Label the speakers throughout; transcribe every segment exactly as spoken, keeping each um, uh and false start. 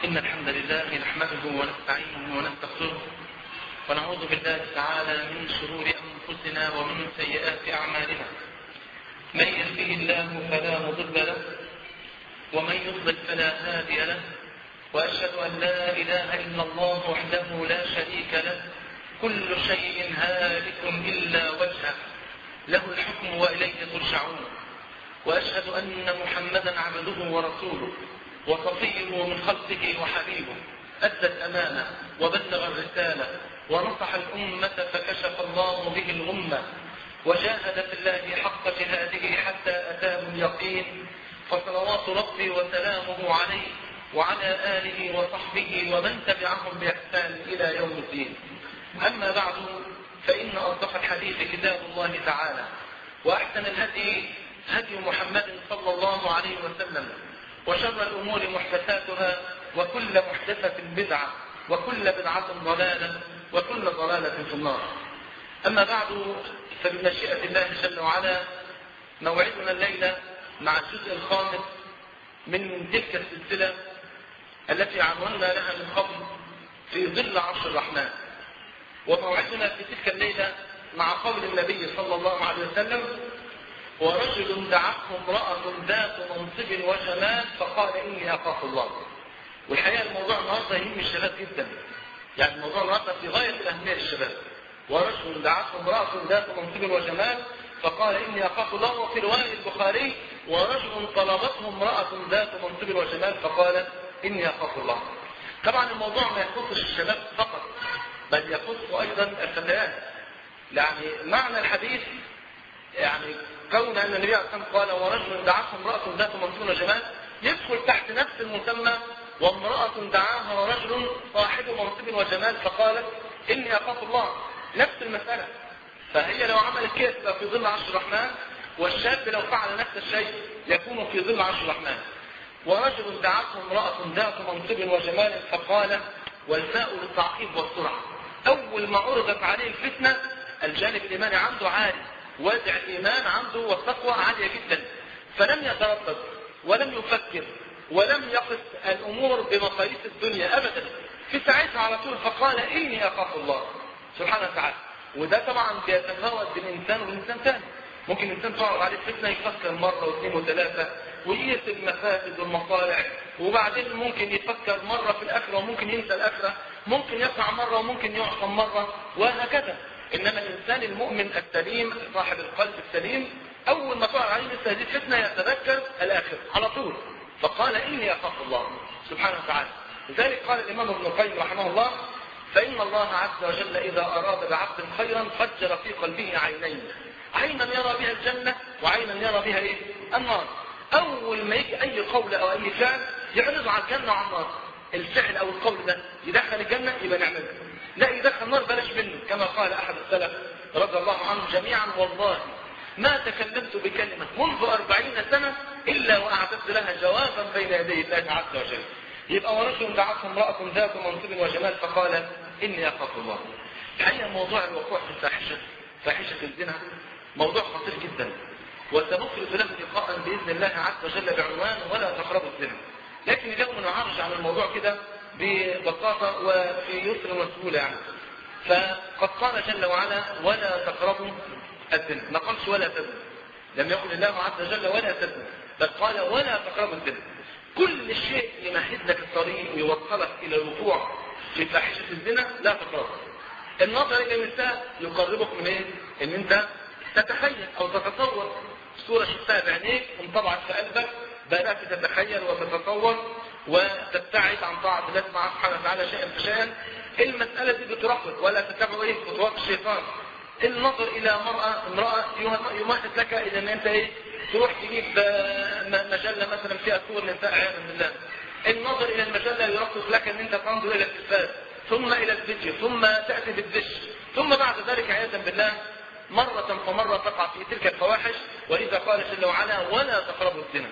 Speaker 1: إن الحمد لله نحمده ونستعينه ونستغفره ونعوذ بالله تعالى من شرور أنفسنا ومن سيئات أعمالنا. من يهده الله فلا مضل له ومن يضلل فلا هادي له، وأشهد أن لا إله إلا الله وحده لا شريك له، كل شيء هالك إلا وجهه، له الحكم وإليه ترجعون. وأشهد أن محمدا عبده ورسوله وصفيه من خلقه وحبيبه، أدى الأمانة وبلغ الرسالة ونصح الأمة فكشف الله به الغمة، وجاهد في الله حق جهاده حتى أتاه اليقين. فصلوات ربي وسلامه عليه وعلى آله وصحبه ومن تبعهم بإحسان إلى يوم الدين. أما بعد، فإن أصدق الحديث كتاب الله تعالى، وأحسن الهدي هدي محمد صلى الله عليه وسلم، وشر الأمور محدثاتها، وكل محدثة بدعة، وكل بدعة ضلالة، وكل ضلالة في النار. أما بعد، فبمشيئة الله جل وعلا موعدنا الليلة مع الجزء الخامس من تلك السلسلة التي عنونا لها من قبل في ظل عرش الرحمن. وموعدنا في تلك الليلة مع قول النبي صلى الله عليه وسلم: ورجل دعته امرأة ذات منصب وجمال فقال إني أخاف الله. والحقيقة الموضوع النهارده يهم الشباب جدا، يعني الموضوع النهارده في غاية الأهمية للشباب. ورجل دعته امرأة ذات منصب وجمال فقال إني أخاف الله. وفي رواية البخاري: ورجل طلبته امرأة ذات منصب وجمال فقال إني أخاف الله. طبعا الموضوع ما يخصش الشباب فقط، بل يخص أيضا الفتيات. يعني معنى الحديث يعني كون أن النبي عليه الصلاة والسلام قال ورجل دعته امرأة ذات منصب وجمال يدخل تحت نفس المسمى وامرأة دعاها رجل صاحب منصب وجمال فقالت إني أخاف الله، نفس المسألة. فهي لو عملت كده تبقى في ظل عرش الرحمن، والشاب لو فعل نفس الشيء يكون في ظل عرش الرحمن. ورجل دعته امرأة ذات منصب وجمال فقال، والفاء للتعقيب والسرعة. أول ما عرضت عليه الفتنة الجانب الإيماني عنده عالي، وازع الإيمان عنده والتقوى عالية جدا، فلم يتردد ولم يفكر ولم يقس الأمور بمقاييس الدنيا أبدا. في ساعتها على طول فقال إني أخاف الله سبحانه وتعالى. وده طبعا بيتفاوت بين إنسان وإنسان ثاني. ممكن إنسان تعرض عليه الفتنة يفكر مرة واثنين وثلاثة ويقيس المفاسد والمصالح، وبعدين ممكن يفكر مرة في الآخرة وممكن ينسى الآخرة، ممكن يقع مرة وممكن يعصم مرة، وهكذا. إنما الإنسان المؤمن السليم صاحب القلب السليم أول ما تعرض عليه مثل هذه الفتنة يتذكر الآخرة على طول، فقال إني أخاف الله سبحانه وتعالى. لذلك قال الإمام ابن القيم رحمه الله: فإن الله عز وجل إذا أراد بعبد خيرا فجر في قلبه عينين، عينا يرى بها الجنة وعينا يرى بها إيه؟ النار. أول ما يجي أي قول أو أي فعل يعرض على الجنة وعلى النار، الفعل أو القول ده يدخل الجنة يبقى نعمله، لا يدخل النار بلاش منه. كما قال أحد السلف رضي الله عنه جميعا: والله ما تكلمت بكلمة منذ أربعين سنة إلا وأعددت لها جوابا بين يدي الله عز وجل. يبقى ورجل دعته امرأة ذات منصب وجمال فقال إني أخاف الله. الحقيقة موضوع الوقوع في الفاحشة، فاحشة الزنا، موضوع خطير جدا، وسنفرد له لقاء بإذن الله عز وجل بعنوان ولا تقربوا الزنا. لكن اليوم نعرج على الموضوع كده ببساطة وفي يسر وسهولة يعني. فقد قال جل وعلا: ولا تقربوا الزنا، ما قالش ولا تزنوا، لم يقل الله عز وجل ولا تزنوا، بل قال ولا تقربوا الزنا. كل شيء يمهد لك الطريق ويوصلك إلى الوقوع في فاحشة الزنا لا تقربه. النظر إلى النساء يقربك من إيه؟ إن أنت تتخيل أو تتصور صورة شفتها بعينيك وانطبعت في قلبك، بدأت تتخيل وتتصور وتبتعد عن طاعة الله سبحانه وتعالى شيئا فشيئا. المسألة دي بترقق ولا تتبع إيه؟ خطوات الشيطان. النظر إلى مرأة امرأة يمهد لك إلى أن أنت إيه؟ تروح تجيب مجلة مثلا فيها صور نساء عياذا بالله. النظر إلى المجلة يرقق لك أن أنت تنظر إلى التلفاز، ثم إلى الفيديو، ثم تأتي بالدش، ثم بعد ذلك عياذا بالله مرة فمرة تقع في تلك الفواحش. وإذا قال جل وعلا: ولا تقربوا الزنا،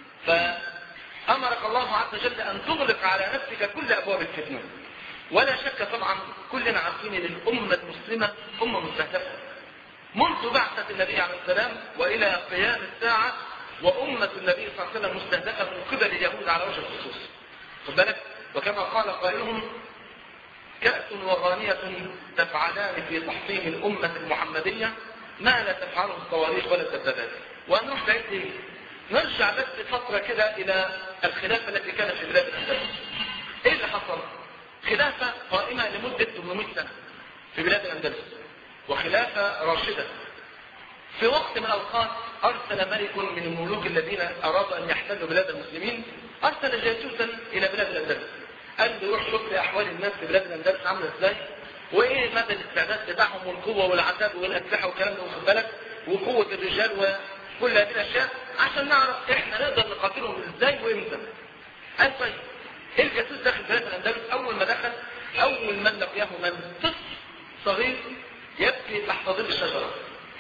Speaker 1: فأمرك الله عز وجل أن تغلق على نفسك كل أبواب الفتنة. ولا شك طبعا كلنا عارفين ان الأمة المسلمة أمة مستهدفة منذ بعثة النبي عليه السلام وإلى قيام الساعة، وأمة النبي صلى الله عليه وسلم مستهدفة من قبل اليهود على وجه الخصوص. خد بالك وكما قال قائلهم: كأس وغانية تفعلان في تحطيم الأمة المحمدية ما لا تفعله الصواريخ ولا الدبابات. ونروح بعيد ايه؟ نرجع بس فترة كده إلى الخلافة التي كانت في بلاد الأندلس. إيه اللي حصل؟ خلافة قائمة لمدة ثمانمائة سنة في بلاد الأندلس، وخلافة راشدة. في وقت من الأوقات أرسل ملك من الملوك الذين أرادوا أن يحتلوا بلاد المسلمين، أرسل جاسوسا إلى بلاد الأندلس، قال له روح شوف لي أحوال الناس في بلاد الأندلس عاملة إزاي، وإيه مدى الاستعداد بتاعهم والقوة والعذاب والأسلحة والكلام ده، واخد بالك، وقوة الرجال وكل هذه الأشياء، عشان نعرف إحنا نقدر نقاتلهم إزاي وإمتى. قال طيب، الجاسوس داخل بلاد الأندلس. أول ما دخل، أول من لقيه من طفل صغير يبكي تحت ظل الشجرة.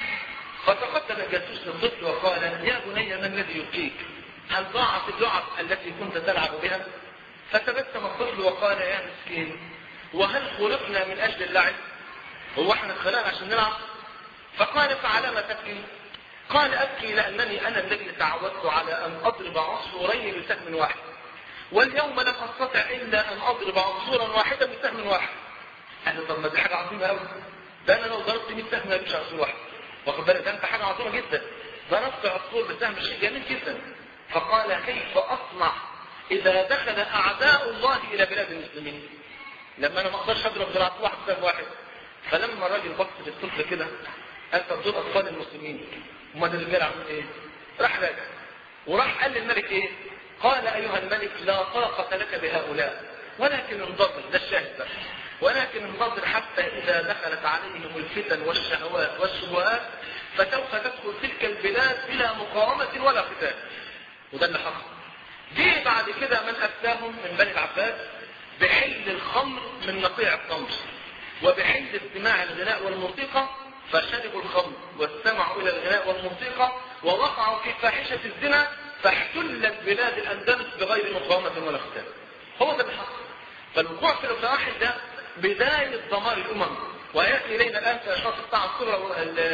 Speaker 1: فتقدم الجاسوس للطفل وقال: يا بني، ما الذي يبكيك؟ هل ضاعت اللعب التي كنت تلعب بها؟ فتبسم الطفل وقال: يا مسكين، وهل خلقنا من أجل اللعب؟ هو احنا اتخلقنا عشان نلعب؟ فقال: فعلى ما تبكي؟ قال: أبكي لأنني أنا الذي تعودت على أن أضرب عصفورين بسهم واحد، واليوم لم أستطع إلا أن أضرب عصفورا واحدا بسهم واحد. قال: طب ما دي حاجة عظيمة أوي، ده أنا لو ضربت مية سهم ما يجيش عصفور واحد، واخد بالك؟ ده أنت حاجة عظيمة جدا، ضربت عصفور بسهم شيء جميل جدا. فقال: كيف أصنع إذا دخل أعداء الله إلى بلاد المسلمين؟ لما أنا ما أقدرش أضرب بعصفور واحد بسهم واحد. فلما الراجل بص للطفل كده قال: طب دول أطفال المسلمين، هم ده الرجال عاملين إيه؟ راح راجع وراح قال للملك إيه؟ قال: أيها الملك، لا طاقة لك بهؤلاء، ولكن انتظر، ده الشاهد بقى، ولكن انتظر حتى إذا دخلت عليهم الفتن والشهوات والشبهات فسوف تدخل تلك البلاد بلا مقاومة ولا قتال. وده اللي حصل. جه بعد كده من أفتاهم من بني العباس بحل الخمر من نقيع التمر، وبحل استماع الغناء والموسيقى، فشربوا الخمر واستمعوا إلى الغناء والموسيقى ووقعوا في فاحشة الزنا، فاحتلت بلاد الأندلس بغير مقاومة ولا قتال. هو ده اللي حصل. فالوقوع في الفواحش ده بداية دمار الأمم. ويأتي إلينا الآن في أشراط الساعة الصغرى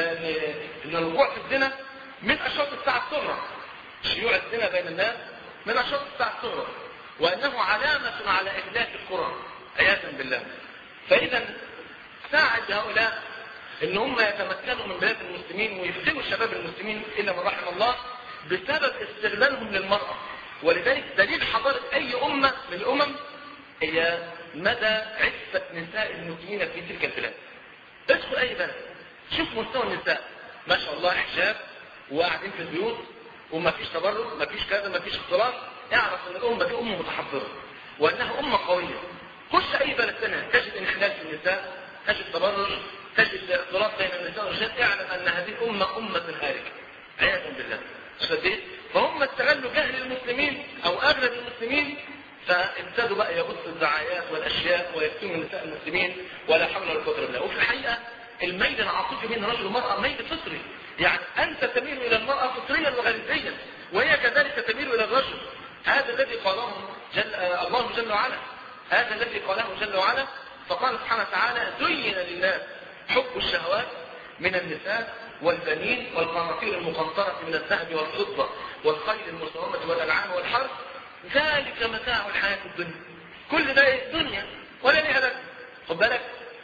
Speaker 1: أن الوقوع في الزنا من أشراط الساعة الصغرى، شيوع الزنا بين الناس من أشراط الساعة الصغرى، وأنه علامة على إهلاك القرى عياذا بالله. فإذا ساعد هؤلاء ان هم يتمكنوا من بلاد المسلمين ويفتنوا شباب المسلمين الا من رحم الله بسبب استغلالهم للمرأة. ولذلك دليل حضارة اي امة من الامم هي مدى عفة نساء المسلمين في تلك البلاد. ادخل اي بلد شوف مستوى النساء، ما شاء الله حجاب وقاعدين في البيوت وما فيش تبرج، ما فيش كذا، ما فيش اختلاط، اعرف ان الامة دي امة متحضرة وانها امة قوية. خش اي بلد ثاني تجد انحلال في النساء، تجد تبرج، تجد اختلاط بين النساء والرجال، اعلم ان هذه الامه امه هالكه عياذا بالله. شديد. فهم استغلوا جهل المسلمين او اغلب المسلمين، فابتدوا بقى يبثوا الدعايات والاشياء ويفتنوا نساء المسلمين ولا حول ولا قوه الا بالله. وفي الحقيقه الميل العاطفي بين الرجل والمراه ميل فطري، يعني انت تميل الى المراه فطريا وغريزيا وهي كذلك تميل الى الرجل. هذا الذي قاله جل الله جل وعلا، هذا الذي قاله جل وعلا. فقال سبحانه وتعالى: زين للناس حب الشهوات من النساء والبنين والقناطير المقنطرة من الذهب والفضة والخيل المسومة والأنعام والحرث، ذلك متاع الحياة الدنيا. كل ده ايه؟ دنيا ولا ليها لك. خد بالك؟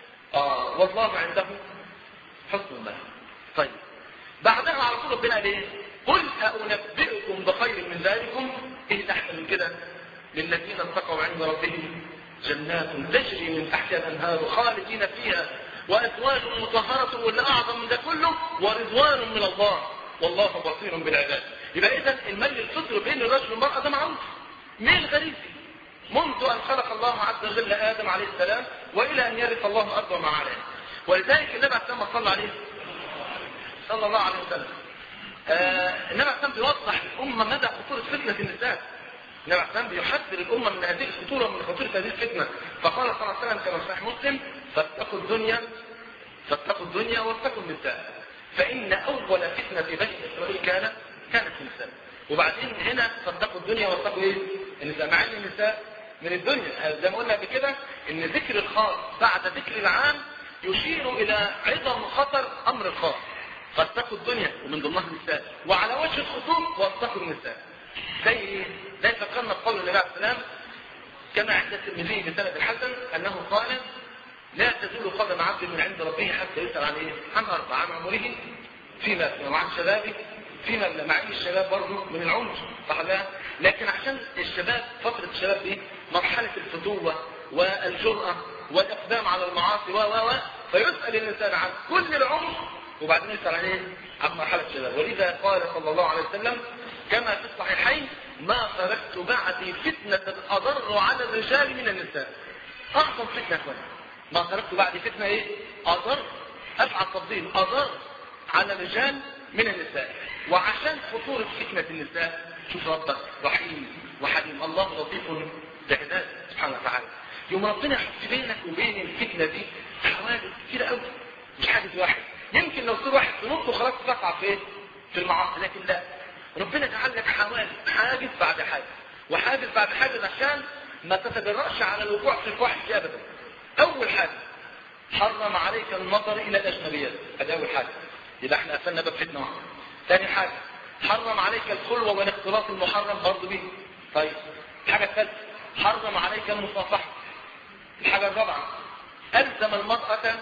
Speaker 1: آه والله عنده حسن المال. طيب بعدها على طول ربنا قال ايه؟ قل أنبئكم بخير من ذلكم، ايه تحت من كده؟ للذين اتقوا عند ربهم جنات تجري من تحتها الانهار خالدين فيها وازواج مطهرة، واللي اعظم من ده كله ورضوان من الله والله بصير بالعباد. يبقى اذا الميل الفطري بين الرجل والمرأة ده معروف، ميل غريزي منذ ان خلق الله عز وجل ادم عليه السلام والى ان يرث الله الارض وما عليها. ولذلك النبي عليه السلام صلى عليه صلى الله عليه وسلم آه النبي عليه السلام بيوضح الامه مدى خطوره فتنه النساء. النبي عليه السلام بيحذر الامه من هذه الخطوره ومن خطوره هذه الفتنه. فقال صلى الله عليه وسلم كما في صحيح مسلم: فاتقوا الدنيا فاتقوا الدنيا واتقوا النساء، فان اول فتنه بني اسرائيل كانت كانت النساء. وبعدين هنا فاتقوا الدنيا واتقوا ايه؟ النساء، مع ان النساء من الدنيا. زي ما قلنا قبل كده ان ذكر الخاص بعد ذكر العام يشير الى عظم خطر امر الخاص. فاتقوا الدنيا ومن ضمنها النساء، وعلى وجه الخصوص واتقوا النساء. زي زي فكرنا بقول النبي عليه السلام: كما عند الترمذي بسند الحسن أنه قال لا تزول قدم عبد من عند ربه حتى يسأل عن ايه؟ عن أربع: عن عمره فيما أفنى، وعن شبابه فيما أفنى. مع ان الشباب برضه من العمر، صح لا؟ لكن عشان الشباب، فترة الشباب دي مرحلة الفتوة والجرأة والإقدام على المعاصي و و و فيسأل الإنسان عن كل العمر وبعدين يسأل عن ايه؟ عن مرحلة الشباب. ولذا قال صلى الله عليه وسلم كما في الصحيحين: ما تركت بعدي فتنة أضر على الرجال من النساء. أعظم فتنة كمان ما تركت بعدي فتنة ايه؟ أضر، أفعل تفضيل، أضر على الرجال من النساء. وعشان خطورة فتنة النساء شوف ربك رحيم وحليم، الله لطيف بعباده سبحانه وتعالى. يوم ربنا يحط بينك وبين الفتنة دي حوادث كتير قوي، مش حادث واحد. يمكن لو صار واحد تنط وخلاص تقع في ايه؟ في المعاصي، لكن لا، ربنا جعل لك حوادث، حادث بعد حادث وحادث بعد حادث عشان ما تتجرأش على الوقوع في الفواحش ابدا. اول حاجه حرم عليك النظر الى الاجنبيات، هذا اول حاجه، يبقى احنا قفلنا باب فتنه واحده. ثاني حاجه حرم عليك الخلوه والاختلاط المحرم برضه به. طيب الحاجه الثالثه حرم عليك المصافحه. الحاجه الرابعه الزم المراه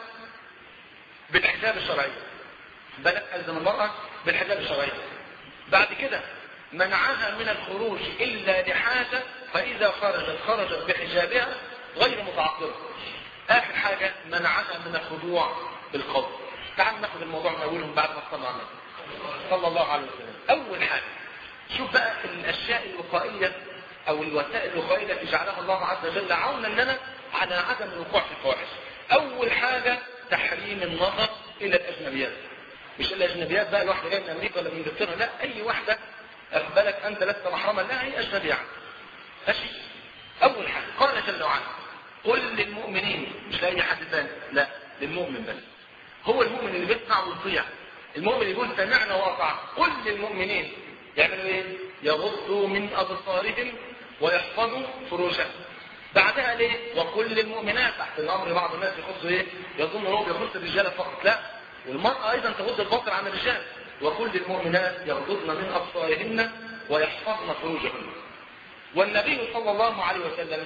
Speaker 1: بالحجاب الشرعي، بل الزم المراه بالحجاب الشرعي. بعد كده منعها من الخروج الا لحاجه، فاذا خرجت خرجت بحجابها غير متعطره. اخر حاجه منعها من الخضوع بالقول. تعال ناخذ الموضوع من اولهم بعد ما صلى عليه صلى الله عليه وسلم. اول حاجه شوف بقى الاشياء الوقائيه او الوسائل الوقائيه التي جعلها الله عز وجل عونا لنا على عدم الوقوع في الفواحش. اول حاجه تحريم النظر الى الاجنبيات. مش الاجنبيات بقى الواحده جايه من امريكا ولا من انجلترا، لا، اي واحده اقبلك انت لست محرما لا، هي اجنبيه عنك. ماشي؟ اول حاجه قال جل وعلا: قل للمؤمنين، مش لاي حد ثاني، لا، للمؤمن بس. هو المؤمن اللي بيسمع ويطيع، المؤمن يقول سمعنا واطعنا. قل للمؤمنين يعملوا ايه؟ يغضوا من ابصارهم ويحفظوا فروجهم. بعدها ليه؟ وقل للمؤمنات، تحت الامر بعض الناس يخص ايه؟ يظن هو بيخص الرجال فقط، لا، والمراه ايضا تغض البصر عن الرجال. وقل للمؤمنات يغضضن من ابصارهن ويحفظن فروجهن. والنبي صلى الله عليه وسلم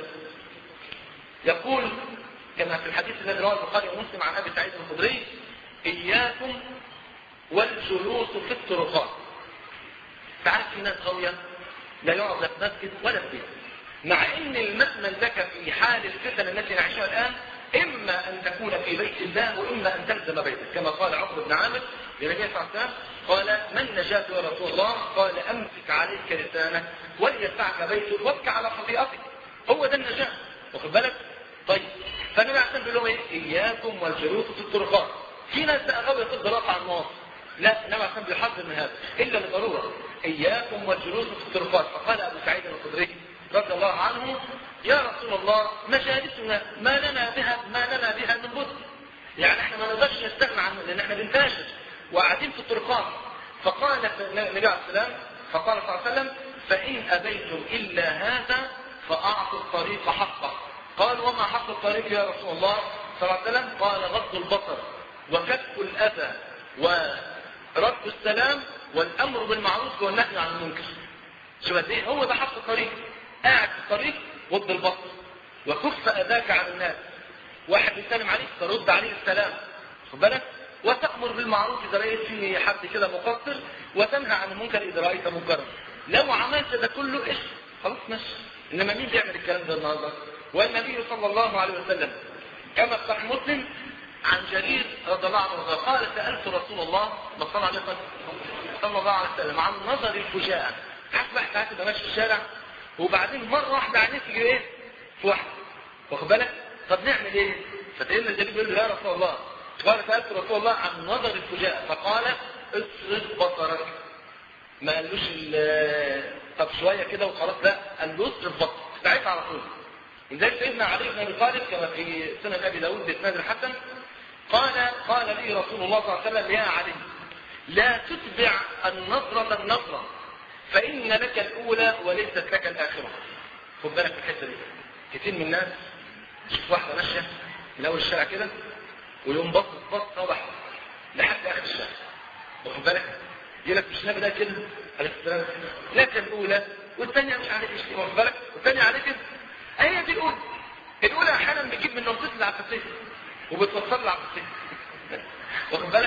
Speaker 1: يقول كما في الحديث الذي رواه البخاري ومسلم عن ابي سعيد الخدري: اياكم والجلوس في الطرقات. تعرف في ناس غاويه لا يقعد لا في مسجد ولا في بيت، مع ان المأمن لك في حال الفتن التي نعيشها الان اما ان تكون في بيت الله واما ان تلزم بيتك، كما قال عقبه بن عامر للنبي صلى الله عليه وسلم: قال من نجاة يا رسول الله؟ قال امسك عليك لسانك وليسعك بيتك وابكى على خطيئتك. هو ده النجاة، واخد بالك؟ طيب فانا بعتبر بيقول لهم ايه؟ اياكم والجلوس في الطرقات. في ناس بقى غاويه تفضل واقع الناس، لا، انما عشان بيحذر من هذا الا لضروره. اياكم والجلوس في الطرقات. فقال ابو سعيد الخدري رضي الله عنه: يا رسول الله مجالسنا ما لنا بها ما لنا بها من بد، يعني احنا ما نقدرش نستغنى عنه لان احنا بنتاجر وقاعدين في الطرقات. فقال النبي عليه السلام فقال صلى الله عليه وسلم: فان ابيتم الا هذا فاعطوا الطريق حقه. قال: وما حق الطريق يا رسول الله صلى الله عليه وسلم؟ قال: غض البصر وكف الاذى ورد السلام والامر بالمعروف والنهي عن المنكر. شو قد ايه هو ده حق الطريق؟ قاعد في الطريق غض البصر وكف اذاك عن الناس، واحد يسلم عليك ترد عليه السلام، خد بالك، وتامر بالمعروف اذا رايت في حد كده مقصر، وتنهى عن المنكر اذا رايت منكرا. لو عملت ده كله ايش خلاص ماشي. انما مين بيعمل الكلام ده النهارده؟ والنبي صلى الله عليه وسلم كما في صحيح مسلم عن جرير رضي الله عنه قال: سالت رسول الله صلى الله عليه وسلم عن نظر الفجاءه. حسب احنا هتبقى ماشي في الشارع وبعدين مره واحده عينيك تجي ايه؟ في واحده، واخد بالك؟ طب نعمل ايه؟ فتقلنا الجرير بيقول له: يا رسول الله، قال: سالت رسول الله عن نظر الفجاءه، فقال: اصرف بصرك. ما قالوش طب شويه كده وخلاص، لا، قال له اصرف بصرك ساعتها على طول. لذلك سيدنا علي بن ابي طالب كما في سنن ابي داود باسناد الحسن قال: قال لي رسول الله صلى الله عليه وسلم: يا علي، لا تتبع النظرة النظرة فإن لك الأولى وليست لك الآخرة. خد بالك من الحتة دي. كتير من الناس تشوف واحدة ماشية من أول الشارع كده ويوم بص بص صبح لحد آخر الشارع، واخد بالك؟ يقول لك مش نبي ده كده عليه السلام، لك الأولى والثانية مش عارف ايش، واخد بالك؟ والثانية عليه كده. هي دي قفصتي وبتوصل له قفصتي. واخد بالك؟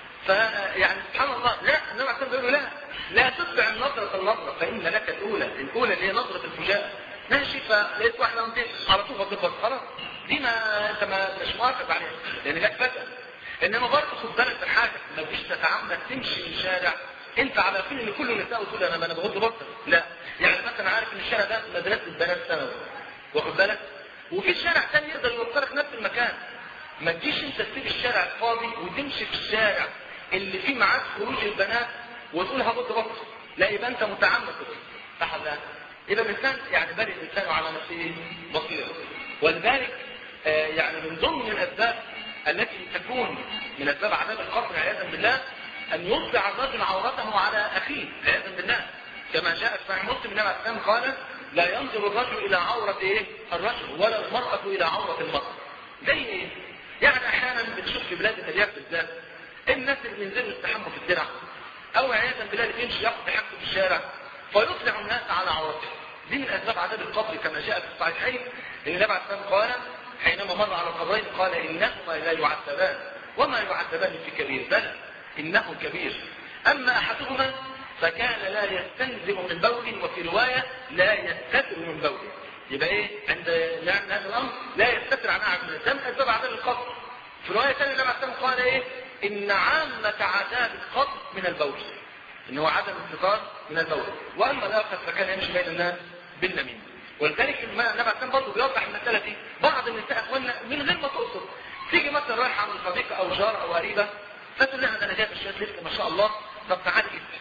Speaker 1: فيعني سبحان الله، لا النبي عليه الصلاه والسلام بيقول لا لا تتبع النظره النظره فان لك الاولى، الاولى اللي هي نظره الفجاءه. ماشي، فلقيت واحده ممكن على طول بتبص خلاص، دي ما انت ما مش موافق عليها لان جت فجاه. انما برضه خد بالك من حاجه، ما تجيش تتعمد تمشي من شارع انت على يقين ان كله نساء وتقول انا انا بغض بصري، لا. يعني مثلا عارف ان الشارع ده مدرسه بنات ثانوي، واخد بالك؟ وفي شارع ثاني يقدر يوصلك نفس المكان. ما تجيش انت تسيب الشارع الفاضي وتمشي في الشارع اللي فيه معاك خروج البنات وتقول هغض بصري، لا يبقى انت متعمد كده، صح ولا لا؟ يبقى الانسان يعني بل الانسان على نفسه بصيره. ولذلك آه يعني من ضمن الاسباب التي تكون من اسباب عذاب القبر عياذا بالله ان يطلع الرجل عورته على اخيه عياذا بالله، كما جاء في صحيح مسلم النبي عليه الصلاه والسلام قال لا ينظر الرجل الى عوره ايه؟ الرجل ولا المراه الى عوره المراه. زي ايه؟ يعني احيانا بنشوف في بلاد الارياف بالذات الناس اللي بينزلوا يستحموا في الدرع او عياذا بالله اللي بيمشي ياخد حاجته في الشارع فيطلع الناس على عورته. دي من اسباب عذاب القبر كما جاء في الصحيحين ان النبي عليه الصلاه والسلام قال حينما مر على القبرين قال انهما لا يعذبان وما يعذبان في كبير، بل انه كبير، اما احدهما فكان لا يستنزف من بول، وفي روايه لا يستتر من بول. يبقى ايه عند يعني هذا الامر لا يستتر عن اعمال، ده من اسباب عذاب القبر. في روايه ثانيه النبي عليه الصلاه والسلام قال ايه؟ ان عامه عذاب القبر من البول، ان هو عدم الستار من البول، واما الاخر فكان يمشي بين الناس بالنميمه. ولذلك النبي عليه الصلاه والسلام برضه بيوضح المساله دي. بعض النساء اخواننا من غير ما تقصد تيجي مثلا رايحه عند صديقه او جار او قريبه فتقول لها ده انا جايبه شويه لبس ما شاء الله، طب تعالي جدا،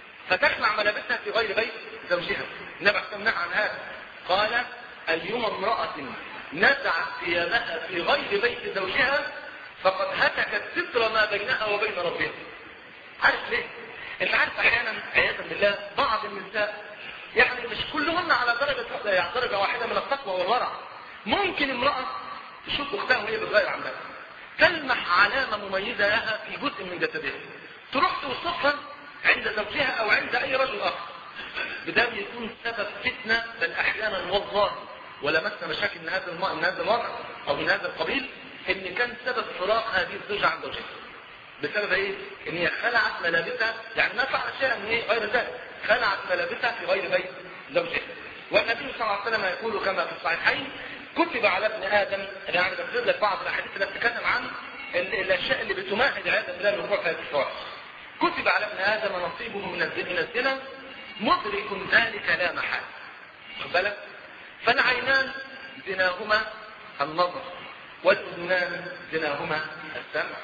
Speaker 1: فتخلع ملابسها في غير بيت زوجها. النبي عليه الصلاه والسلام عن هذا قال ايما امراه نزعت ثيابها في غير بيت زوجها فقد هتكت ستر ما بينها وبين ربها. عارف ليه؟ انت عارف احيانا عياذا بالله بعض النساء يعني مش كلهن على درجه يعني درجه واحده من التقوى والورع. ممكن امراه تشوف اختها وهي بتغير عن ذلك تلمح علامه مميزه لها في جزء من جسدها، تروح توصفها عند زوجها او عند اي رجل اخر، بده يكون سبب فتنه بل احيانا والله ولمسنا مشاكل من هذا الم... من هذا الوضع او من هذا القبيل ان كان سبب فراق هذه الزوجه عن زوجها بسبب ايه؟ ان هي خلعت ملابسها، يعني ما فعلت شيئا من ايه غير ذلك، خلعت ملابسها في غير بيت زوجها. والنبي صلى الله عليه وسلم يقول كما في الصحيحين كتب على ابن ادم، يعني بذكر لك بعض الاحاديث اللي بتتكلم عن الاشياء اللي بتمهد عياذا بالله للوقوع في هذه الفواحش. كتب على ابن ادم نصيبه من الزنا مدرك ذلك لا محاله. خد بالك؟ فالعينان زناهما النظر، والاذنان زناهما السمع،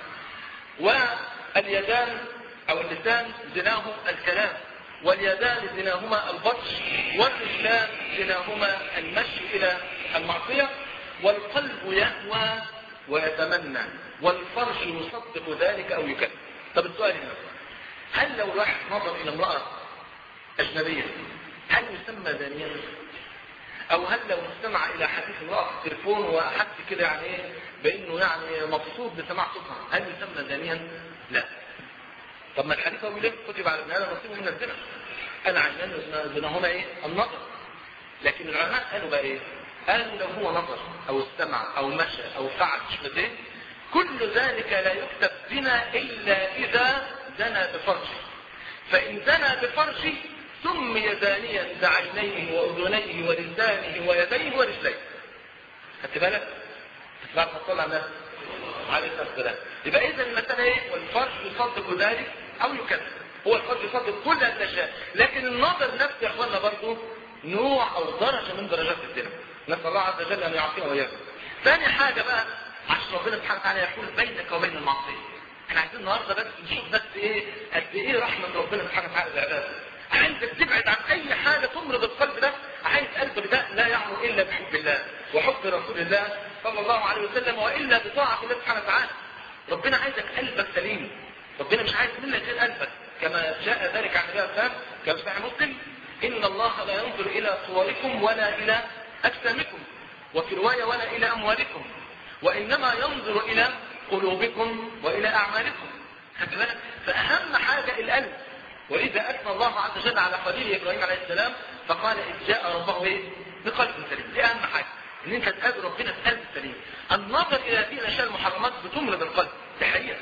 Speaker 1: واليدان او اللسان زناه الكلام، واليدان زناهما البطش، والرجلان زناهما المشي الى المعصيه، والقلب يهوى ويتمنى، والفرج يصدق ذلك او يكذب. طب السؤال هنا، هل لو واحد نظر الى امراه اجنبيه هل يسمى زانيا؟ او هل لو استمع الى حديث امراه في التليفون وحس كده يعني ايه بانه يعني مبسوط بسماع صوتها هل يسمى زانيا؟ لا. طب ما الحديث هو بيقول كتب على ابن ادم نصيبه من الزنا، انا عينان زناهما ايه؟ النظر. لكن العلماء قالوا بقى ايه؟ قالوا لو هو نظر او استمع او مشى او فعل مش ايه، كل ذلك لا يكتب زنا الا اذا زنى بفرجه، فان زنى بفرجه سمي زانيا بعينيه واذنيه ولسانه ويديه ورجليه. خدت بالك؟ بعد ما طلع الناس عليه الصلاه والسلام. يبقى اذا المساله ايه؟ والفرج يصدق ذلك او يكذب. هو الفرج يصدق كل هذه الاشياء، لكن النظر نفسه يا اخوانا برضه نوع او درجه من درجات الزنا. نسال الله عز وجل ان يعافينا واياكم. ثاني حاجه بقى عشان ربنا سبحانه وتعالى يحول بينك وبين المعصيه. احنا عايزين النهارده بس نشوف بس ايه قد ايه رحمه ربنا سبحانه وتعالى بعباده. عايزك تبعد عن اي حاجه تمرض القلب ده، عايز قلبك ده لا يعمر الا بحب الله وحب رسول الله صلى الله عليه وسلم، والا بطاعه الله سبحانه وتعالى. ربنا عايزك قلبك سليم، ربنا مش عايز منك غير قلبك، كما جاء ذلك عن النبي صلى الله عليه وسلم كما في صحيح مسلم ان الله لا ينظر الى صوركم ولا الى اجسامكم، وفي روايه ولا الى اموالكم، وانما ينظر الى قلوبكم والى اعمالكم. خدت بالك؟ فاهم حاجه القلب. ولذا اثنى الله عز وجل على خليل ابراهيم عليه السلام فقال اذ جاء ربه ايه؟ بقلب سليم. دي اهم حاجه، ان انت تقابل ربنا بقلب سليم. ان النظر الى هذه الاشياء المحرمات بتمرض القلب، دي حقيقه.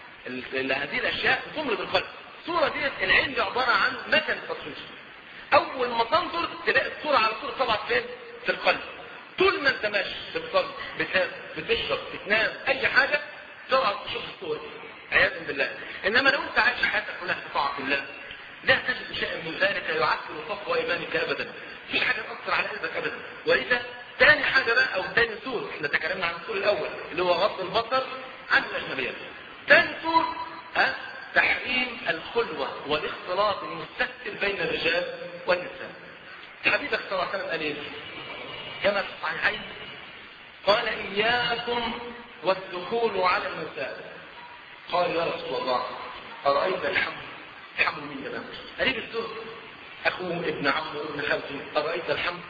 Speaker 1: هذه الاشياء بتمرض القلب. الصوره ديت العين دي عباره عن مكن تصوير. اول ما تنظر تلاقي الصوره على طول طبعا فين؟ في القلب. طول ما انت ماشي بتصلي بتاكل بتشرب بتنام اي حاجه تقعد تشوف الصور دي عياذا بالله. انما لو انت عايش حياتك كلها في طاعه الله لا تجد شيئا من ذلك يعكر صفو ايمانك ابدا، مفيش حاجه تاثر على قلبك ابدا. ولذا ثاني حاجه بقى او ثاني سور، احنا تكلمنا عن السور الاول اللي هو غض البصر عن الاجنبيات. ثاني سور ها تحريم الخلوه والاختلاط المستكثر بين الرجال والنساء. حبيبك صلى الله عليه وسلم قال ايه؟ كما في الصحيحين قال اياكم والدخول على النساء. قال يا رسول الله ارايت الحمل حمل من جبان قريب الزوج اخوه ابن عمه ابن خالته ارايت الحمل؟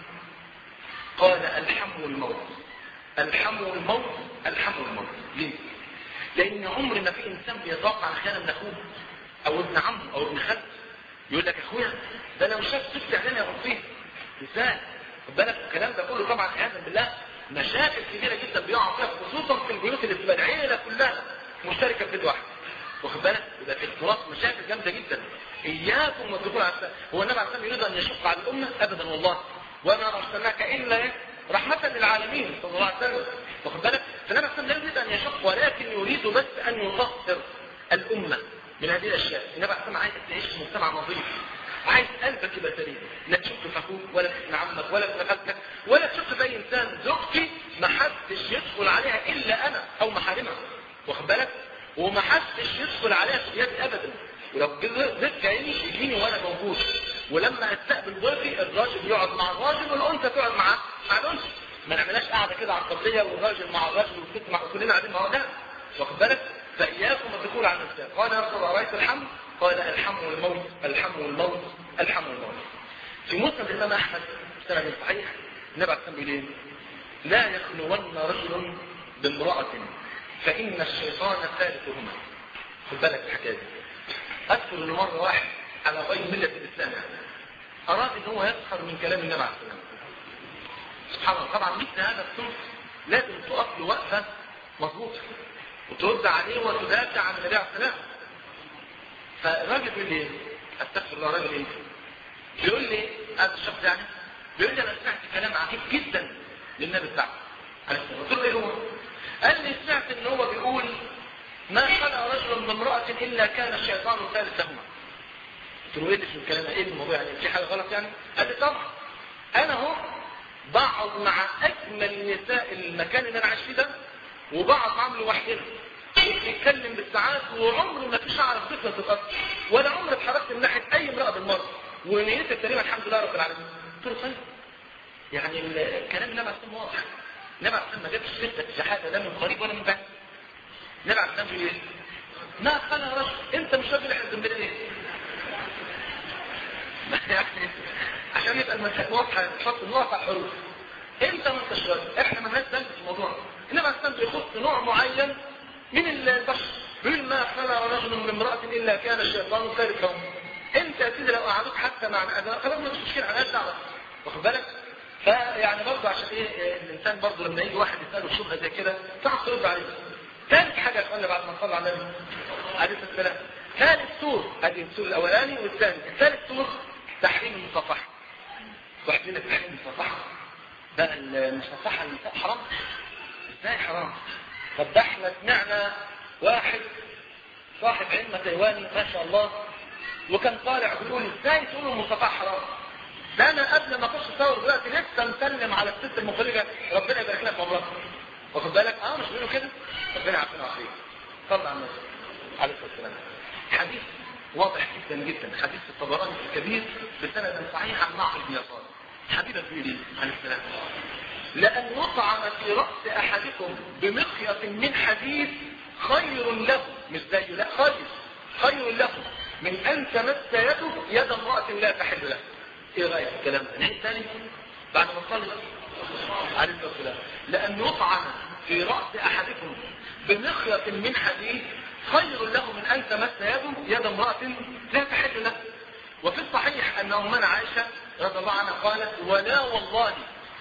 Speaker 1: قال الحمل الموت الحمل الموت الحمل الموت. ليه؟ لان عمر ما في انسان بيتوقع الخيانه من اخوه او ابن عمه او ابن خالته. يقول لك اخويا ده لو شاف ست اعلان يا فيه ازاي؟ خد بالك الكلام ده كله طبعا عياذا بالله مشاكل كبيره جدا بيقع فيها، خصوصا في البيوت اللي بتبقى العيله كلها مشتركه في بيت واحد. واخد بالك؟ يبقى في اختلاط مشاكل جامده جدا. اياكم والدخول على النساء. هو النبي عليه الصلاه والسلام يريد ان يشق على الامه؟ ابدا والله. وما ارسلناك الا رحمه للعالمين صلى الله عليه وسلم. واخد بالك؟ فالنبي عليه الصلاه والسلام لا يريد ان يشق ولكن يريد بس ان يطهر الامه من هذه الاشياء. النبي عليه الصلاه والسلام عايز تعيش في مجتمع نظيف، عايز قلبك يبقى سليم، لا تشك في اخوك ولا في ابن عمك ولا في خالتك ولا تشك في اي انسان. زوجتي ما حدش يدخل عليها الا انا او محارمها. واخد بالك؟ وما حدش يدخل عليها في بيدي ابدا. ولو جيت جايني يجيني وانا موجود. ولما استقبل ضيفي الراجل يقعد مع الراجل والانثى تقعد مع مع الانثى. ما نعملهاش قاعده كده على القبليه والراجل مع الراجل والست مع كلنا قاعدين مع بعض. واخد بالك؟ فاياكم الدخول على النساء. قال يا رسول الله ارايت الحمل؟ قال الحمل الموت الحمل الموت الحمل الموت. في مسند الامام احمد سند صحيح النبي عليه الصلاه والسلام بيقول لا يخلون رجل بامراه فان الشيطان ثالثهما. خد بالك الحكايه دي. اذكر ان مره واحد على غير مله الاسلام اراد ان هو يسخر من كلام النبي عليه الصلاه والسلام. سبحان الله. طبعا مثل هذا الصنف لازم تقف له وقفه مضبوطه وترد عليه وتدافع عن النبي عليه الصلاه والسلام. فالراجل بيقول لي استغفر الله راجل ايه؟ بيقول لي هذا الشخص يعني بيقول لي انا سمعت كلام عجيب جدا للنبي بتاعه عليه الصلاه والسلام. قلت له ايه هو؟ قال لي سمعت ان هو بيقول ما خلق رجل بامراه الا كان الشيطان ثالثهما. قلت له ايه في الكلام ايه الموضوع يعني في حاجه غلط يعني؟ قال لي طبعا انا اهو بقعد مع اجمل نساء المكان اللي انا عايش فيه ده وبقعد معاهم لوحدنا وبنتكلم بالساعات وعمري ما فيش اعرف طفله تتاثر ولا عمري اتحركت من ناحيه اي امراه بالمره ونيتي تقريبا الحمد لله رب العالمين. قلت له طيب يعني الكلام النبي عليه الصلاه والسلام واضح. النبي عليه الصلاه والسلام ما جابش سته الشهاده ده من قريب ولا من بعيد. النبي عليه الصلاه والسلام بيقول ما خلق رجل انت مش راجل احنا ذنبنا ايه؟ يعني عشان يبقى المسائل واضحه تحط النقط على الحروف. انت ما انتش راجل احنا ما لناش ذنب في الموضوع. النبي عليه الصلاه والسلام بيخص نوع معين من البشر بيقول ما خلق رجل من امرأة إلا كان الشيطان ثالثهم. انت يا سيدي لو قعدوك حتى مع الأذى خلاص مش مشكلة على هذا دعوة. واخد بالك؟ فيعني برضه عشان ايه الإنسان برضه لما يجي واحد يسأله شبهة زي كده تعرف ترد عليه. ثالث حاجة يا اخوانا بعد ما نصلي على النبي عليه الصلاة والسلام. ثالث سور ادي السور الأولاني والثاني. الثالث سور تحريم المصافحة. واحد يقول لك تحريم المصافحة ده المصافحة النساء حرام؟ ازاي حرام؟ طب ده احنا سمعنا واحد صاحب علم تايواني ما شاء الله وكان طالع بيقول ازاي تقولوا المصافحه حرام؟ ده انا قبل ما اخش اصور دلوقتي لسه مسلم على الست المخرجه ربنا يبارك لها في عمرها. واخد بالك؟ اه مش بيقولوا كده؟ ربنا يعافينا ويعافيك. صلى على النبي عليه الصلاه والسلام. حديث واضح جدا جدا حديث الطبراني الكبير بسند صحيح عن معقل بن يسار. حبيبك بيقول عليه السلام لأن يطعن في رأس أحدكم بمخيط من حديد خير له مش زيه لا خير خير له من أن تمس يده يد امرأة لا تحل له. إيه رأيك في الكلام ده؟ نحن ثاني بعد ما نصلي عليه الصلاة والسلام لأن يطعن في رأس أحدكم بمخيط من حديد خير له من أن تمس يده يد امرأة لا تحل له. وفي الصحيح أن أمنا عائشة رضي الله عنها قالت ولا والله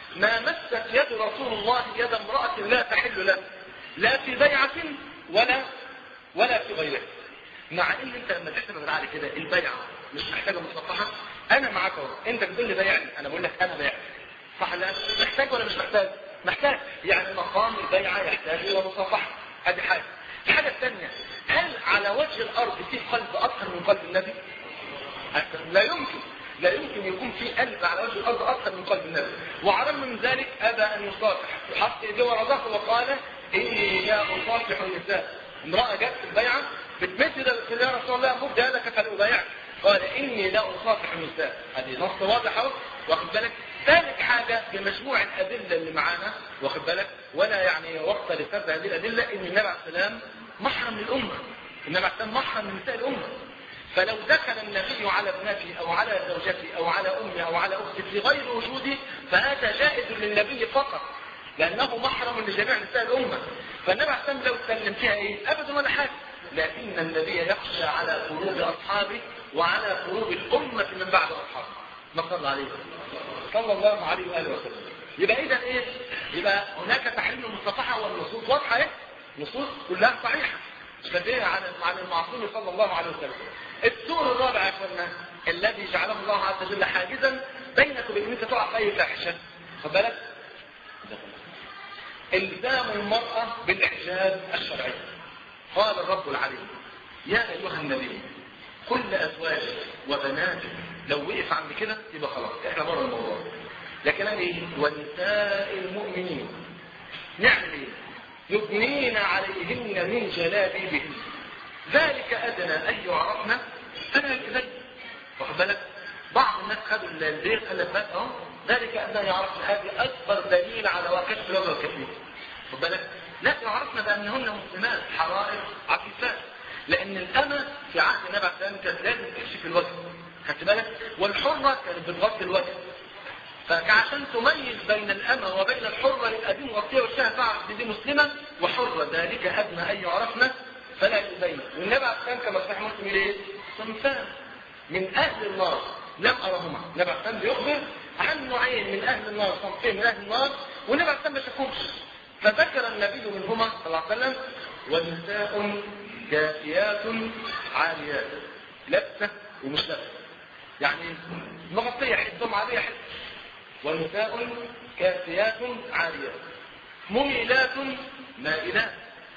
Speaker 1: ما مست يد رسول الله يد امرأة لا تحل له، لا في بيعة ولا ولا في غيرها. مع ان انت لما تحسب بالعقل كده البيعة مش محتاجة مصافحة. انا معاك اهو، انت بتقول لي بيعني، انا بقول لك انا بيعني، صح؟ لا محتاج ولا مش محتاج؟ محتاج. يعني مقام البيعة يحتاج الى مصافحة. هذه حاجة. الحاجة الثانية، هل على وجه الارض في قلب اطهر من قلب النبي؟ لا يمكن، لا يمكن يكون في قلب على وجه الارض اطهر من قلب النبي. وعلى من ذلك ابى ان يصافح، حط ايديه ورا ظهره وقال اني لا اصافح النساء. امراه جت في البيعه بتمد يا رسول الله خذ يدك فلابايعك، قال اني لا اصافح النساء. هذه نص واضح اهو، واخد بالك؟ ثالث حاجه بمجموع الادله اللي معانا، واخد بالك؟ ولا يعني وقت لسرد هذه الادله ان النبي عليه السلام محرم للامه، النبي عليه السلام محرم من نساء الامه. فلو دخل النبي على ابنتي او على زوجتي او على امي او على اختي في غير وجودي فهذا جائز للنبي فقط، لانه محرم لجميع نساء الامه. فالنبي عليه السلام لو سلم فيها ايه؟ ابدا ولا حاجه. لكن النبي يخشى على قلوب اصحابه وعلى قلوب الامه من بعد اصحابه. ما صلى عليه صلى الله عليه واله وسلم. يبقى اذا ايه؟ يبقى هناك تحريم المصافحه والنصوص واضحه ايه؟ نصوص كلها صحيحه شبيه عن عن المعصوم صلى الله عليه وسلم. السور الرابع يا اخوانا الذي جعله الله عز وجل حاجزا بينك وبين انت تقع في اي فاحشه، خد بالك؟ الزام المراه بالحجاب الشرعي. قال الرب العليم يا ايها النبي كل ازواجك وبناتك، لو وقف عند كده يبقى خلاص احنا بره الموضوع. لكن انا ايه؟ ونساء المؤمنين نعمل ايه؟ يبنين عليهن من جلابيبهن ذلك ادنى ان يعرفن فلا يؤذين. واخد بالك؟ بعض الناس خدوا البيت قال لك اهو ذلك ادنى يعرفن، هذه اكبر دليل على واقع الوجه الكثير. واخد بالك؟ لا يعرفن بانهن مسلمات حرائر عفيفات، لان الامه في عهد النبي عليه السلام كانت لازم تكشف الوجه، خدت بالك؟ والحره كانت بتغطي الوجه. فعشان تميز بين الأمة وبين الحرة للأدين والطيع والشهة تعرف دي مسلمة وحرة، ذلك أدنى أن يعرفنا فلا يؤذين. والنبي عليه السلام كما صحيح مسلم إليه صنفان من أهل النار لم أرهما. النبي عليه السلام بيخبر عن نوعين من أهل النار، صنفين من أهل النار، والنبي عليه السلام ما شافهمش. فذكر النبي منهما صلى الله عليه وسلم ونساء كاسيات عاريات، لابسة ومش لابسة، يعني مغطية حدهم عارية حد. ونساء كاسيات عاريات مميلات مائلات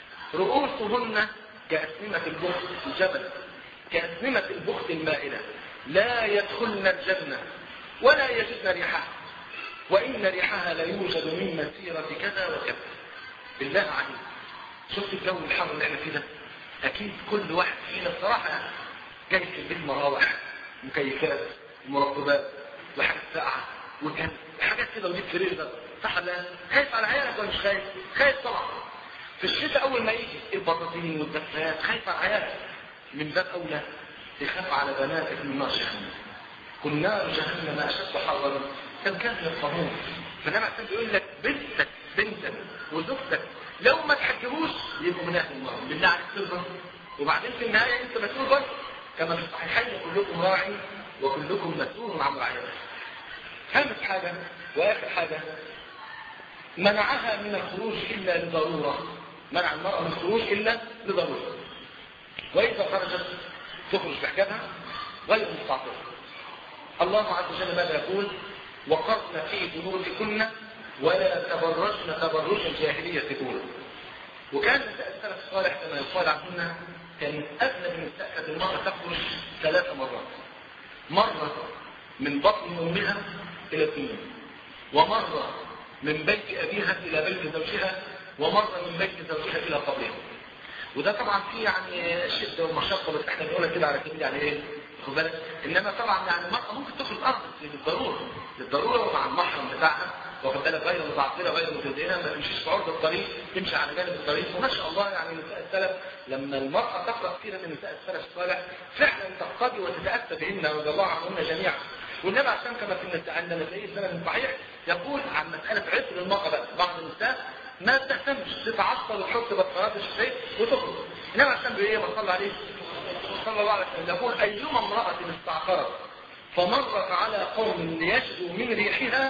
Speaker 1: رؤوسهن كأسنمة البخت الجبل، كأسنمة البخت المائلة، لا يدخلن الجنة ولا يجدن ريحها وإن ريحها لا يوجد من مسيرة كذا وكذا. بالله عليك شفت الجو الحر اللي احنا فيه ده؟ أكيد كل واحد فينا الصراحة يعني جاي في البيت مراوح مكيفات ومرطبات وحاجات ساقعة وكان حاجات كده ودي فريق ده، صح ولا؟ خايف على عيالك ولا مش خايف؟ خايف طبعا. في الشتاء اول ما يجي البطاطين والدفايات خايف على عيالك، من باب اولى تخاف على بناتك من نار جهنم. كل نار جهنم اشد حرا كم كان يفهمون. فالنبي عليه بيقول لك بنتك بنتك وزوجتك لو ما تحجبوش يبقوا من اهل النار، بالله عليك ترضى؟ وبعدين في النهايه انت مسؤول برضه كما في الصحيحين كلكم راعي وكلكم مسؤول عن رعيته. خامس حاجة وآخر حاجة منعها من الخروج إلا لضرورة، منع المرأة من الخروج إلا لضرورة. وإذا خرجت تخرج بحجابها غير مستعطفة. الله عز وجل ماذا يقول؟ وقرن في بيوتكن ولا تبرجن تبرج الجاهلية الأولى. وكان السلف الصالح كما يقال عنهن كان أغلب النساء كانت المرأة تخرج ثلاث مرات، مرة من بطن أمها إلى الدنيا، ومرة من بيت أبيها إلى بيت زوجها، ومرة من بيت زوجها إلى قبرها. وده طبعا فيه يعني شدة ومشقة، بس احنا بنقولها كده على سبيل يعني ايه؟ خد بالك؟ إنما طبعا يعني المرأة ممكن تخرج أرض للضرورة، للضرورة مع المحرم بتاعها، واخد بالك؟ غير متعطلة غير متزينة، ما تمشيش في عرض الطريق، تمشي على جانب الطريق. وما شاء الله يعني نساء السلف لما المرأة تقرأ كثيرا من نساء السلف الصالح فعلا تقتدي وتتأسى بهن رضي الله عنهن جميعا. والنبي عشان كما في النسائي السنة الصحيح يقول عن مسألة عطر المرأة بقى، بعض النساء ما تهتمش تتعطر وتحط بطارات الشيء وتخرج. النبي عشان بإيه ما صلى عليه صلى الله عليه وسلم يقول أيما امرأة استعطرت فمرت على قوم ليجدوا من ريحها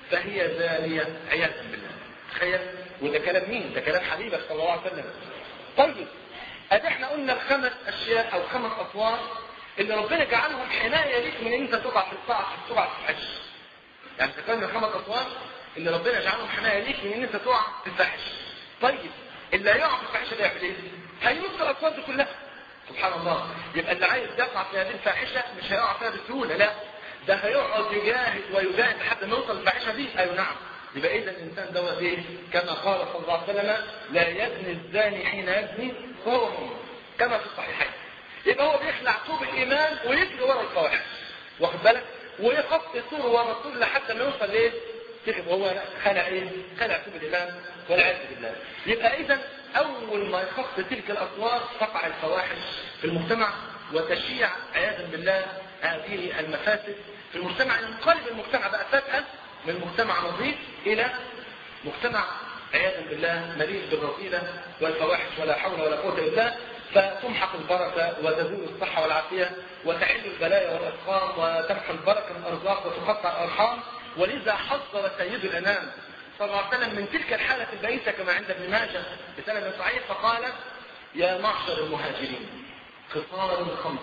Speaker 2: فهي زانية عياذا بالله. تخيل، وده كلام مين؟ ده كلام حبيبك صلى الله عليه وسلم. طيب ادي احنا قلنا الخمس اشياء او خمس اطوار اللي ربنا جعلهم حمايه ليك من ان انت تقع في الطاعه تقع في الفحش. يعني تكلمنا الخمس اطوار اللي ربنا جعلهم حمايه ليك من ان انت تقع في الفحش. طيب اللي هيقع في الفحش ده يعمل ايه؟ هينص الاطوار دي كلها. سبحان الله. يبقى اللي عايز يقع في هذه الفاحشه مش هيقع فيها بسهوله، لا ده هيقعد يجاهد ويجاهد لحد ما يوصل الفاحشه دي. ايوه نعم. يبقى اذا الانسان دوت ايه؟ كما قال صلى الله عليه وسلم لا يزني الزاني حين يزني وهو مؤمن، كما في الصحيحين. يبقى هو بيخلع ثوب الايمان ويجري ورا الفواحش، واخد بالك؟ ويخط سور ورا السور لحد ما يوصل لايه؟ كده وهو خلع ايه؟ خلع ثوب الايمان والعياذ بالله. يبقى اذا اول ما يخط تلك الاطوار تقع الفواحش في المجتمع وتشيع عياذا بالله هذه المفاسد في المجتمع. ينقلب المجتمع بقى فجأة من مجتمع نظيف الى مجتمع عياذا بالله مليء بالرذيلة والفواحش ولا حول ولا قوة الا بالله. فتمحق البركة وتزول الصحة والعافية وتحل البلايا والاسقام وتمحو البركة من الارزاق وتقطع الارحام. ولذا حذر سيد الانام صلى الله عليه وسلم من تلك الحالة البئيسة كما عند ابن ماجه بسند صحيح فقال يا معشر المهاجرين خصال خمس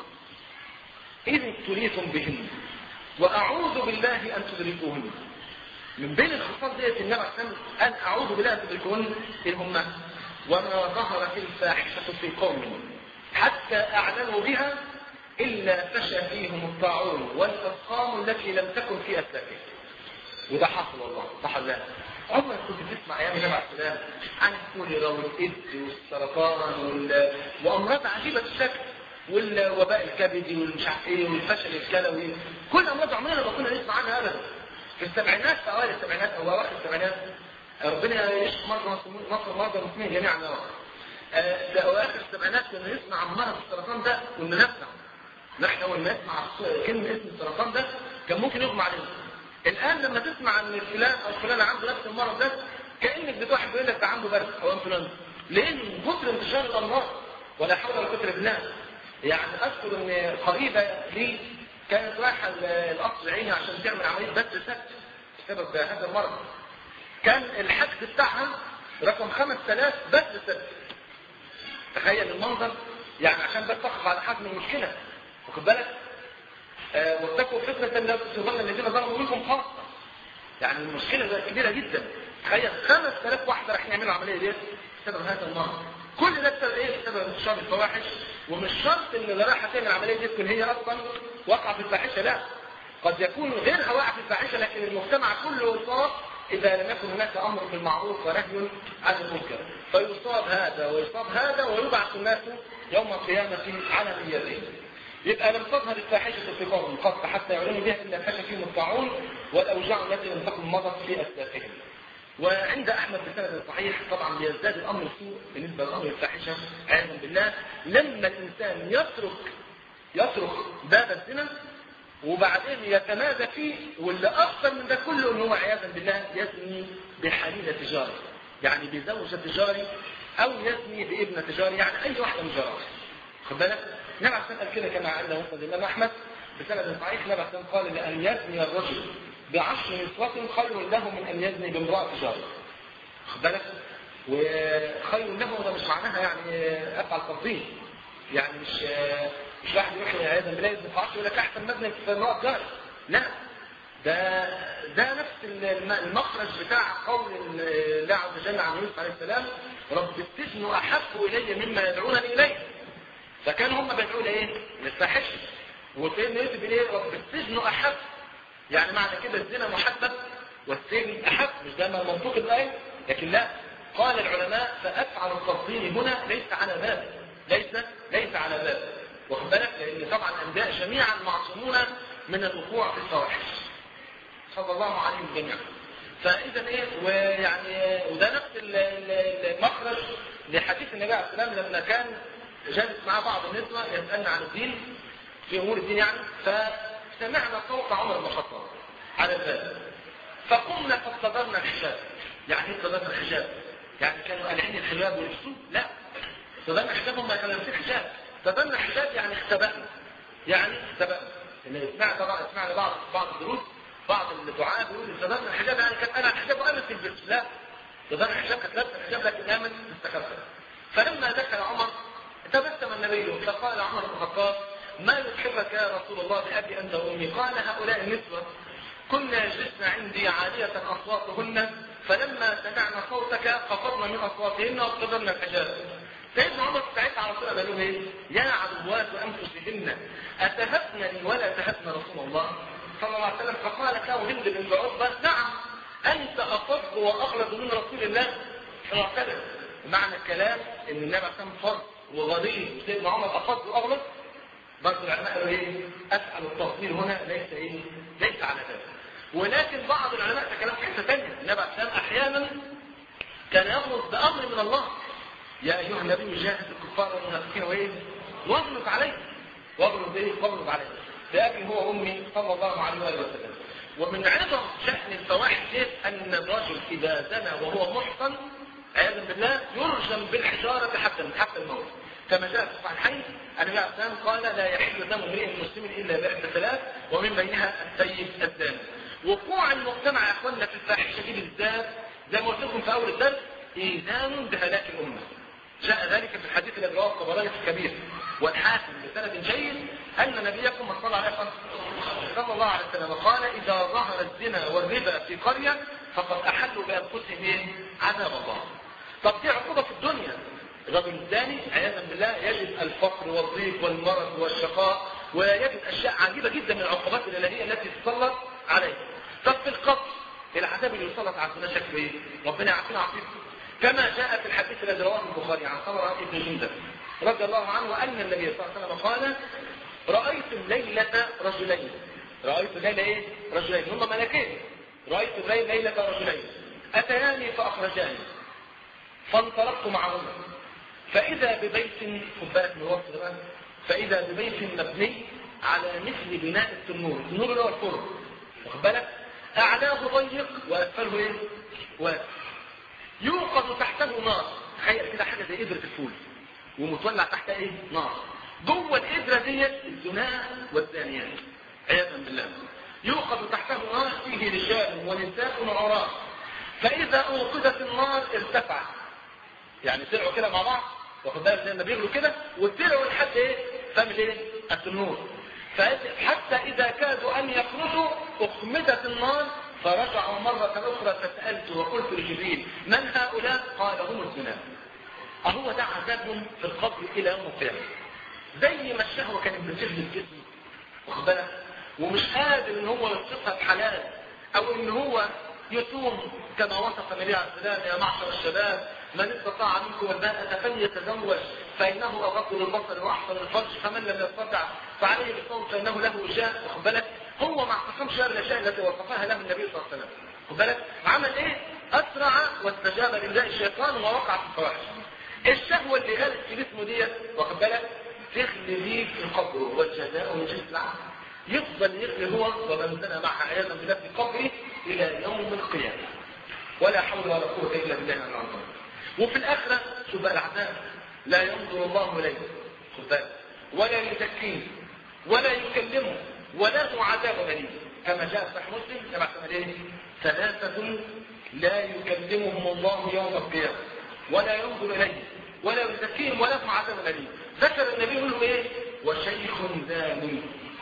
Speaker 2: إذ ابتليتم بهن وأعوذ بالله أن تدركوهن. من بين الخصال ديت النبي عليه الصلاة والسلام أن أعوذ بالله أن تدركوهن إن هم وما ظهرت الفاحشة في قوم حتى أعلنوا بها إلا فشى فيهم الطاعون والأسقام التي لم تكن في أسلافهم. وده حصل والله صح الله. عمرك كنت تسمع ايام النبي عليه السلام عن الكوليرا والايدز والسرطان وال... وامراض عجيبه الشكل والوباء الكبدي والمش عارف ايه والفشل الكلوي، كل امراض عمرنا ما كنا نسمع عنها ابدا. في السبعينات في اوائل السبعينات او اواخر السبعينات ربنا يشفي مرضى مصر مرضى المسلمين جميعا يا رب. في اواخر السبعينات كنا نسمع عن مرض السرطان ده كنا نسمع. نحن اول ما نسمع كلمه اسم السرطان ده كان ممكن يغمى علينا. الآن لما تسمع ان فلان او فلان عنده نفس المرض ده كأنك بتوحد بيقول لك ده عنده برد او انفلونزا. ليه؟ من كثر انتشار الامراض ولا حول ولا قوه الا بالله. يعني اذكر ان قريبه لي كانت رايحه القصر العيني عشان تعمل عمليه بث سد بسبب هذا المرض. كان الحجز بتاعها رقم خمسة آلاف بث سد. تخيل المنظر، يعني عشان بس تقف على حجم المشكله. واخد بالك؟ آه واتقوا فتنة لا تصيبن الذين ظلموا منكم خاصة. يعني المشكلة كبيرة جدا. تخيل خمسة آلاف واحدة راح يعملوا عملية ديت بسبب هذا المرض. كل ده بسبب ايه؟ بسبب انتشار الفواحش. ومش شرط ان اللي رايحة تعمل العملية دي تكون هي اصلا واقعة في الفاحشة، لا. قد يكون غيرها واقع في الفاحشة لكن المجتمع كله يصاب اذا لم يكن هناك امر بالمعروف ونهي عن المنكر. فيصاب هذا ويصاب هذا ويبعث الناس يوم القيامة على نيتهم. يبقى لم تظهر الفاحشة في قوم قط حتى يعلنوا بها إلا فشى فيهم الطاعون والأوجاع التي لم تكن مضت في أسلافهم. وعند أحمد بسند صحيح طبعا بيزداد الأمر سوء بالنسبة للأمر الفاحشة عياذا بالله لما الإنسان يترك يترك باب الزنا وبعدين يتمادى فيه، واللي أكثر من ده كله إن هو عياذا بالله يزني بحليلة جاري، يعني بزوجة جاري أو يزني بابنة جاري، يعني أي واحدة من جارات. خد بالك؟ النبي عليه الصلاة كده كما عند مسند الإمام أحمد بسند صحيح النبي عليه الصلاة قال لأن يزني الرجل بعشر نسوة خير له من أن يزني بامرأة جاره. خد بالك؟ وخير له ده مش معناها يعني أفعل تفضيل، يعني مش مش واحد يروح عياذا بالله يزني في عشر يقول لك أحسن مزني في امرأة جاره. لا، ده ده نفس المخرج بتاع قول الله عز وجل عن يوسف عليه السلام رب السجن أحب إلي مما يدعونني إليه. فكان هم بيدعوا لايه؟ للفاحشه. وسيدنا يوسف ايه؟ رب السجن احب، يعني معنى كده الزنا محبب والسجن احب، مش ده منطوق الايه؟ لكن لا، قال العلماء فافعل التفضيل هنا ليس على باب، ليس ليس على باب. واخد بالك؟ لان طبعا الانبياء جميعا معصومون من الوقوع في الفواحش صلى الله عليهم جميعا. فاذا ايه؟ ويعني وده نفس المخرج لحديث النبي عليه السلام لما كان جالس مع بعض النسوة يسألنا عن الدين في أمور الدين يعني، فسمعنا صوت عمر بن الخطاب على الباب فقمنا فاستدرنا الحجاب. يعني ايه استدرنا الحجاب؟ يعني كانوا قالعين الحجاب ولبسوه؟ لا، استدرنا الحجاب هم كانوا لابسين حجاب. استدرنا الحجاب يعني اختبأنا، يعني اختبأنا. سمعنا طبعا سمعنا بعض بعض الدروس بعض الدعاة بيقولوا صدرنا الحجاب يعني كانت انا الحجاب وامن في البيت. لا، صدرنا الحجاب كانت لابسه الحجاب لكن امن مستخبى. فلما دخل عمر تبسم النبي فقال عمر بن الخطاب: ما يضحكك يا رسول الله بأبي أنت وأمي؟ قال: هؤلاء النسوة كنا يجلسن عندي عالية أصواتهن فلما سمعنا صوتك خفضنا من أصواتهن وابتدرنا الحجاب. سيدنا عمر ساعتها على طول قال لهم ايه؟ يا عدوات أنفسهن أتهبنني ولا تهبن رسول الله صلى الله عليه وسلم؟ فقالت له هند بنت عتبة: نعم أنت أفضل وأغلظ من رسول الله صلى الله عليه وسلم. معنى الكلام ان النبي عليه الصلاه والسلام فرد وغليظ، سيدنا عمر افضل واغلظ. برضه العلماء قالوا ايه؟ اسال التفضيل هنا ليس ايه؟ ليس على ذلك. ولكن بعض العلماء تكلم في حته ثانيه، النبي عليه الصلاه والسلام احيانا كان يغلظ بامر من الله: يا ايها النبي جاهد الكفار والمنافقين وايه؟ واغلظ عليه. واغلظ ايه؟ واغلظ عليه. لابي هو امي صلى الله عليه وسلم. ومن عظم شأن الفواحش ان الرجل اذا زنى وهو محصن عياذا بالله يرجم بالحجارة حتى حتى الموت، كما جاء في الصحيحين أن النبي عليه الصلاة والسلام قال: لا يحل دم امرئ مسلم إلا بإحدى ثلاث ومن بينها السيب الزاني. وقوع المجتمع يا اخواننا في الفاحشة دي بالذات زي ما قلت لكم في أول الدرس إيذان بهلاك الأمة. جاء ذلك في الحديث الذي رواه الطبراني في الكبير والحاكم بسند جيد أن نبيكم صلى الله عليه صلى الله عليه وسلم قال: إذا ظهر الزنا والربا في قرية فقد أحلوا بأنفسهم عذاب الله. طب دي عقوبة في الدنيا. الرجل الثاني عياذا بالله يجد الفقر والضيق والمرض والشقاء ويجد أشياء عجيبة جدا من العقوبات الإلهية التي تسلط عليه. طب في القبر العذاب اللي يسلط على الناس شكله ايه؟ ربنا يعافينا ويعافيكم. كما جاء في الحديث الذي رواه البخاري عن سمرة بن جندب رضي الله عنه أن النبي صلى الله عليه وسلم قال: رأيت الليلة رجلين. رأيت الليلة ايه؟ رجلين هم ملكين. رأيت الليلة ليلة رجلين أتياني فأخرجاني فانطلقت معهما فإذا ببيت خبات من وقت الآن فإذا ببيت مبني على مثل بناء التنور. التنور اللي هو الفرن، واخد بالك؟ أعلاه ضيق وأسفله ايه؟ واسع. يوقظ تحته نار. تخيل كده حاجة زي قدرة الفول ومتولع تحت ايه؟ نار. جوه القدرة ديت الزناة والزانيات عياذا بالله. يوقظ تحته نار فيه رجال ونساء عراة فإذا أوقدت النار ارتفعت. يعني طلعوا كده مع بعض، واخد بالك زي ما بيغلوا كده وطلعوا لحد ايه؟ فم ايه؟ التنور. فحتى إذا كادوا أن يخرجوا أخمدت النار فرجعوا مرة أخرى فسألت وقلت لجبريل: من هؤلاء؟ قال: هم الزنا. أهو ده عذابهم في القبر إلى يوم القيامة. زي ما الشهوة كانت بتشغل الجسم، واخد بالك؟ ومش قادر ان هو يصفها بحلال او ان هو يصوم كما وصف النبي عليه السلام: يا معشر الشباب من استطاع منكم الباءة فليتزوج فانه اغض للبصر واحسن للفرج فمن لم يستطع فعليه بالصوم فانه له وجاء. واخد بالك؟ هو ما اعتصمش غير الاشياء التي وصفها له النبي صلى الله عليه وسلم. واخد بالك؟ عمل ايه؟ اسرع واستجاب لنداء الشيطان ووقع في الفواحش. الشهوه اللي غالت في جسمه ديت، واخد بالك؟ تغلي ليه في قبره والجزاء من جنس العمل. يفضل يغلي هو ومن زنى معها عياذا بالله في قبره الى يوم القيامه. ولا حول ولا قوه الا بالله العظيم. وفي الاخره شوف بقى العذاب: لا ينظر الله اليه، خد بالك، ولا يزكيه ولا يكلمه وله عذاب اليم. كما جاء في صحيح مسلم كما قال: ثلاثه لا يكلمهم الله يوم القيامه ولا ينظر اليه ولا يزكيهم وله عذاب اليم. ذكر النبي يقول له ايه؟ وشيخ زاني.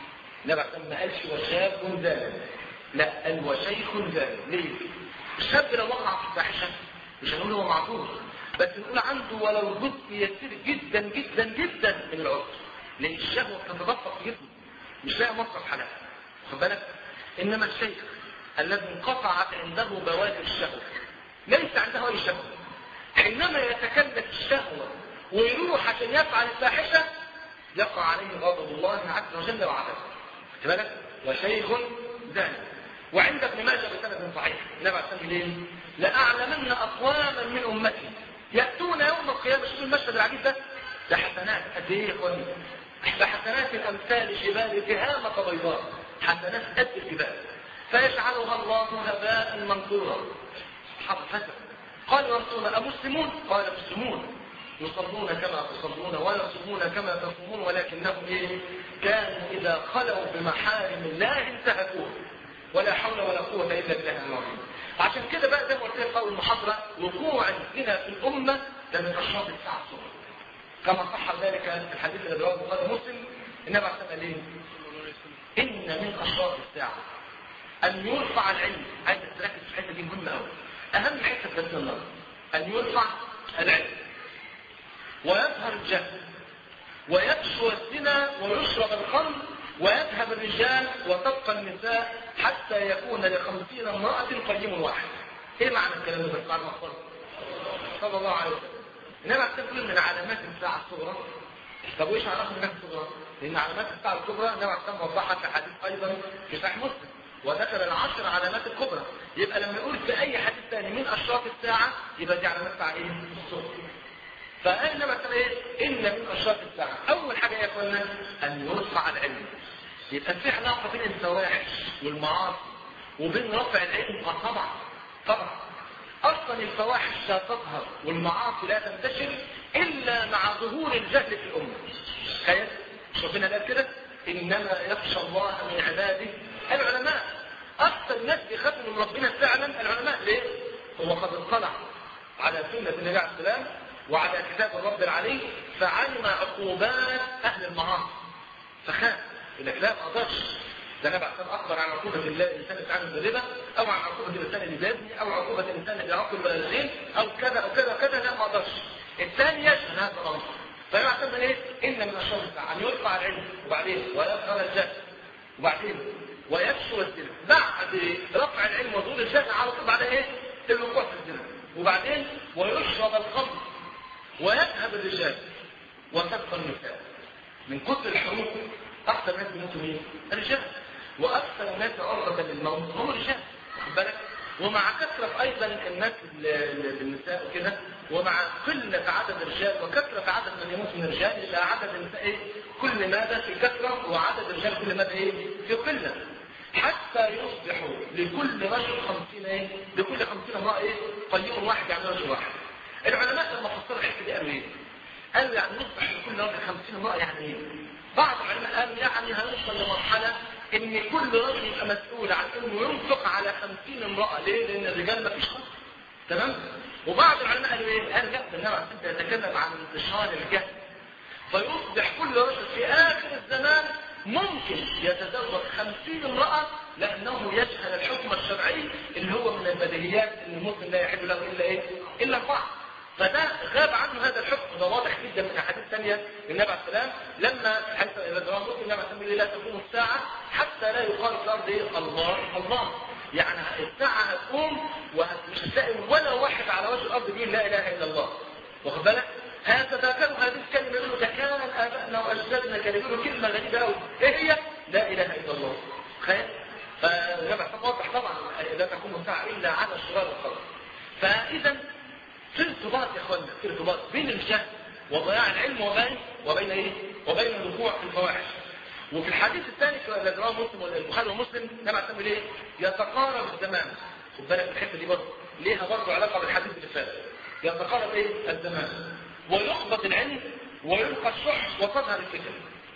Speaker 2: لا ما قالش وشاب زاني، لا قال وشيخ زاني. ليه؟ الشاب لو وقع في الفاحشه مش هنقول هو معذور، بس نقول عنده ولو جزء يسير جدا جدا جدا من العذر، لان الشهوه بتتدفق في جسمه مش لاقي مصرف حلال. واخد بالك؟ انما الشيخ الذي انقطعت عنده بوادر الشهوه ليس عنده اي شهوه، حينما يتكلف الشهوه ويروح عشان يفعل الفاحشه يقع عليه غضب الله عز وجل وعذابه. خد بالك؟ وشيخ زاني. وعند ابن ماجه بسند صحيح النبي عليه الصلاه والسلام: لاعلمن اقواما من امتي ياتون يوم القيامه. شوفوا المشهد العجيب ده، ده حسنات قد ايه يا اخواني؟ ده حسنات امثال جبال تهامه بيضاء، حسنات قد الجبال، فيجعلها الله هباء منثورا. اصحاب الفتى قال يا رسول الله: امسلمون؟ قال: مسلمون يصلون كما تصلون ويصومون كما تصومون ولكنهم ايه؟ كانوا اذا خلوا بمحارم الله انتهكوه. ولا حول ولا قوة إلا بالله العظيم. عشان كده بقى زي ما قلت لك في أول المحاضرة وقوع الزنا في الأمة ده من أشراط الساعة الصغرى. كما صح ذلك في الحديث الذي رواه البخاري ومسلم النبي عليه الصلاة والسلام قال إن من أشراط الساعة أن يرفع العلم. عايز تركز في الحتة دي مهمة أوي. أهم حتة في درس النهارده أن يرفع العلم ويظهر الجهل ويكشف الزنا ويشرب الخمر ويذهب الرجال وتبقى النساء حتى يكون لخمسين امرأة قيم واحد. ايه معنى الكلام ده بعد ما اخبره صلى الله عليه وسلم؟ انما تقول من علامات الساعة الصغرى. طب وايش عرفنا الناس الصغرى؟ لان علامات الساعة الكبرى النبي عليه الصلاة والسلام وضحها في حديث ايضا في صحيح مسلم وذكر العشر علامات الكبرى. يبقى لما يقول في اي حديث ثاني من اشراط الساعة يبقى دي علامات الساعة ايه؟ الصغرى. فقال مثلا ايه؟ ان من اشراط الساعه اول حاجه يا اخوانا ان يرفع العلم. يبقى في علاقه بين الفواحش والمعاصي وبين رفع العلم. اه طبعا طبعا اصلا الفواحش لا تظهر والمعاصي لا تنتشر الا مع ظهور الجهل في الامه. تخيل ربنا قال كده انما يخشى الله من عباده العلماء. اكثر الناس بيخافوا من ربنا فعلا العلماء. ليه؟ هو قد اطلع على سنه النبي عليه السلام وعلى كتاب الرب العلي فعلم عقوبات اهل المعاصي فخاف. يقول لك لا ما اقدرش. ده انا بعد اخبر عن عقوبه الانسان اللي بيتعامل بالربا او عن عقوبه الانسان اللي بيزني او عقوبه الانسان اللي بيعاقب الوالدين او كذا او كذا وكذا. لا ما اقدرش. الثاني يشهد هذا الامر. فيعتبر ايه؟ ان من اشراط الساعه ان يرفع العلم وبعدين ويظهر الجهل وبعدين ويكشف الزنا. بعد رفع العلم وظهور الجهل على طول بعد ايه؟ الوقوع في الزنا وبعدين ويشرب الخمر ويذهب الرجال وتبقى النساء. من كثر الحروب اكثر ناس بيموتوا مين؟ الرجال. واكثر الناس عرضة للموت هم الرجال. واخد بالك؟ ومع كثرة ايضا الناس للنساء وكده ومع قلة عدد الرجال وكثرة عدد من يموت من الرجال يبقى عدد النساء ايه؟ كل ماذا في كثرة وعدد الرجال كل ماذا ايه؟ في قلة. حتى يصبحوا لكل رجل خمسين ايه؟ لكل خمسين امرأة ايه؟ قيم واحد يعني رجل واحد. العلماء لما فسروا الحته دي قالوا ايه؟ قالوا يعني نصبح لكل راجل خمسين امرأة يعني ايه؟ بعض العلماء قالوا يعني هنوصل لمرحلة ان كل راجل يبقى مسؤول عن انه ينفق على خمسين امرأة. ليه؟ لان الرجال ما فيش خمس. تمام؟ وبعض العلماء قالوا ايه؟ قالوا لا ده النبي عليه الصلاة يتكلم عن انتشار الجهل. فيصبح كل رجل في اخر الزمان ممكن يتزوج خمسين امرأة لانه يجهل الحكم الشرعي اللي هو من البديهيات ان المسلم لا يحل له الا ايه؟ الا البعض. فده غاب عنه هذا الحكم. ده واضح جدا من احاديث ثانيه للنبي عليه السلام لما حتى اذا رواه مسلم النبي عليه السلام لا تقوم الساعه حتى لا يقال في الارض ايه؟ الله الله. يعني الساعه هتقوم ومش هتلاقي ولا واحد على وجه الارض بيقول لا اله الا الله. واخد بالك؟ هذا كانوا هذه الكلمه يقولوا ده كان ابائنا واجدادنا كانوا يقولوا كلمه غريبه قوي. ايه هي؟ لا اله الا الله. تخيل؟ فالنبي عليه السلام واضح طبعا لا تقوم الساعه الا على شرار الخلق. فاذا في ارتباط يا اخوانا في ارتباط بين الجهل وضياع العلم وبين وبين ايه؟ وبين الوقوع في الفواحش. وفي الحديث الثاني الذي رواه مسلم والبخاري ومسلم لما تعمل ايه؟ يتقارب الزمان. خد بالك الحته دي برضه ليها برضه علاقه بالحديث اللي فات. يتقارب ايه؟ الزمان ويقبض العلم ويلقى الشح وتظهر الفتن.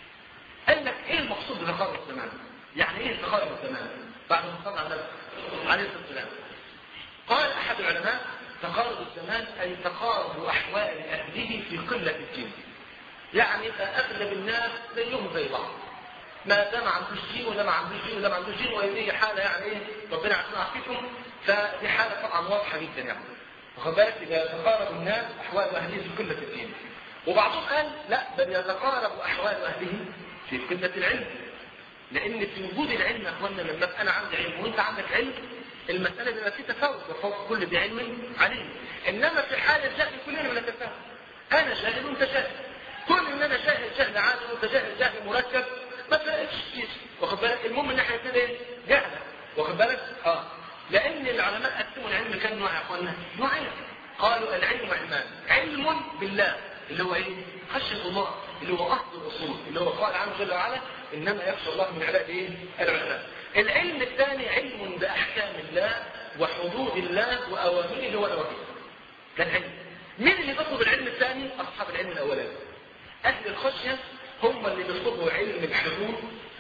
Speaker 2: قال لك ايه المقصود بتقارب الزمان؟ يعني ايه تقارب الزمان؟ بعد ما صلى على النبي عليه الصلاه والسلام قال احد العلماء تقارب الزمان أي تقارب أحوال أهله في قلة الدين. يعني أغلب الناس زيهم زي بعض. ما دام ما عندوش دين ولا ما عندوش دين ولا ما عندوش دين وهي حالة يعني إيه ربنا يعطينا عافيتهم. فدي حالة طبعا واضحة جدا يعني. واخد بالك إذا تقارب الناس أحوال أهله في قلة الدين. وبعضهم قال لا بل يتقارب أحوال أهله في قلة العلم. لأن في وجود العلم يا أخوانا لما أبقى أنا عندي علم وأنت عندك علم المسألة بما فيه تفاوت وفوق كل ذي علم عليم. إنما في حال الجهل كلنا بنتفاوت. أنا جاهل وأنت جاهل. كل إن أنا جاهل جهل عادي وأنت جاهل جهل مركب ما فرقتش كتير. واخد بالك؟ المهم إن إحنا كده إيه؟ جهلة. واخد بالك؟ آه. لأن العلماء قسموا العلم كام نوع يا أخوانا؟ نوعين. قالوا العلم علمان. علم بالله اللي هو إيه؟ خشية الله اللي هو أصل الأصول اللي هو قال عنه جل وعلا إنما يخشى الله من عباده إيه؟ العلماء. العلم الثاني علم بأحكام الله وحدود الله وأوامره ونواهيه. ده العلم. مين اللي بيطلب العلم الثاني؟ أصحاب العلم الأولاني. أهل الخشية هم اللي بيطلبوا علم الحدود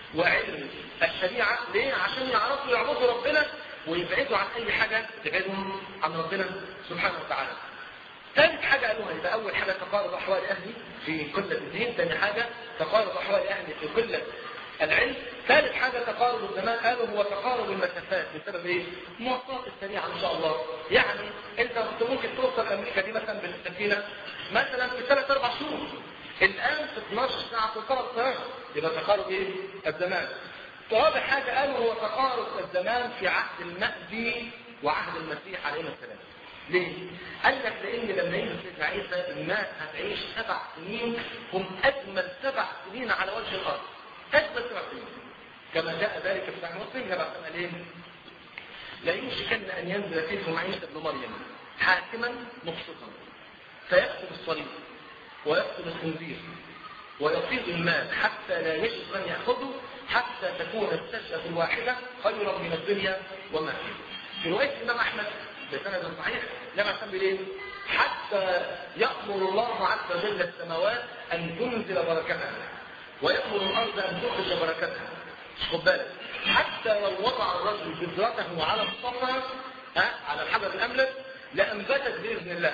Speaker 2: وعلم الشريعة. ليه؟ عشان يعرفوا يعبدوا ربنا ويبعدوا عن أي حاجة تبعدهم عن ربنا سبحانه وتعالى. ثالث حاجة قالوها، يبقى أول حاجة تقارب أحوال أهلي في كل الدين، ثاني حاجة تقارب أحوال أهلي في كل العلم، ثالث حاجة تقارب الزمان. قالوا هو تقارب المسافات. بسبب ايه؟ المواصلات السريعة ان شاء الله. يعني انت كنت ممكن توصل امريكا دي مثلا بالسفينة مثلا في ثلاث اربع شهور، الان في اثناشر ساعة توصل الطيارة. يبقى تقارب ايه؟ الزمان. رابع حاجة قالوا هو تقارب الزمان في عهد المهدي وعهد المسيح عليه السلام. ليه؟ قال لك لان لما يجي سيدنا عيسى الناس هتعيش سبع سنين هم اجمل سبع سنين على وجه الارض. أجمل سبع سنين كما جاء ذلك في صحيح مسلم. نبع سنة ليه؟ لا يوشكن أن ينزل فيكم عيسى ابن مريم حاكما مقسطا فيقتل الصليب ويقتل الخنزير ويفيض المال حتى لا يجد من يأخذه حتى تكون السجدة الواحدة خيرا من الدنيا وما فيها. في رواية الإمام أحمد بسند صحيح نبع سنة ليه؟ حتى يأمر الله عز وجل السماوات أن تنزل بركتها ويأمر الأرض أن تخرج بركتها. خد بالك، حتى لو وضع الرجل بذرته على الصفا على الحجر الأملس لأنبتت بإذن الله.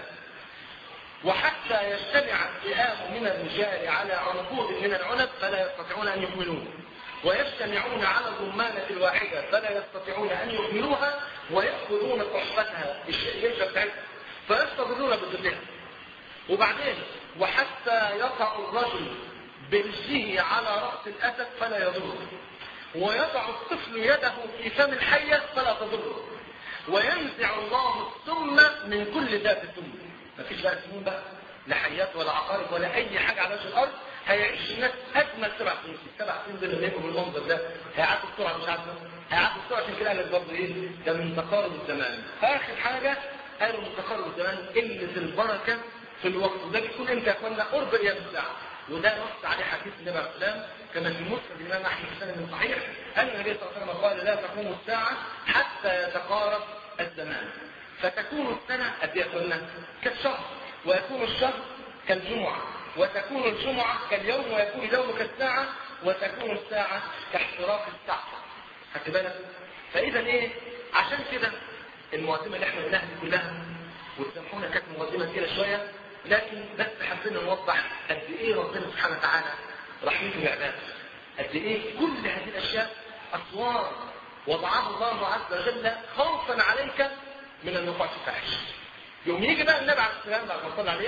Speaker 2: وحتى يجتمع فئام من الرجال على عنقود من العنب فلا يستطيعون أن يحملوه، ويجتمعون على الرمانة الواحدة فلا يستطيعون أن يحملوها، ويأخذون صحبتها الشيشة بتاعتها فيستظلون بذلها. وبعدين وحتى يقع الرجل برجله على رأس الأسد فلا يضره، ويضع الطفل يده في فم الحية فلا تضره، وينزع الله السم من كل ذات السم. مفيش بقى سموم بقى لا حيات ولا عقارب ولا أي حاجة على وجه الأرض. هيعيش الناس أجمل سبع سنين. السبع سنين دول اللي يبقوا بالمنظر ده هيعدوا بسرعة مش عارفة هيعدوا بسرعة. عشان كده قالت برضه إيه؟ ده من تقارب الزمان. آخر حاجة قالوا من تقارب الزمان قلة البركة في الوقت. وده بيكون امتى يا اخوانا؟ قرب قيام الساعة. وده نص عليه حديث النبي عليه السلام كما في مسند الامام احمد في سند صحيح ان النبي صلى الله عليه وسلم قال لا تقوم الساعه حتى يتقارب الزمان، فتكون السنه قد ايه يا اخوانا؟ كالشهر، ويكون الشهر كالجمعه، وتكون الجمعه كاليوم، ويكون اليوم كالساعه، وتكون الساعه كاحتراق الساعه. خدت بالك؟ فاذا ايه؟ عشان كده المقدمه اللي احنا قلناها دي كلها، وتسامحونا كانت مقدمه كده شويه، لكن بس حبينا نوضح قد ايه ربنا سبحانه وتعالى رحمته بعباده، قد ايه كل هذه الاشياء اسوار وضعها الله عز وجل خوفا عليك من الوقوع في الفاحش. يوم يجي بقى النبي عليه السلام بعد ما صلى عليه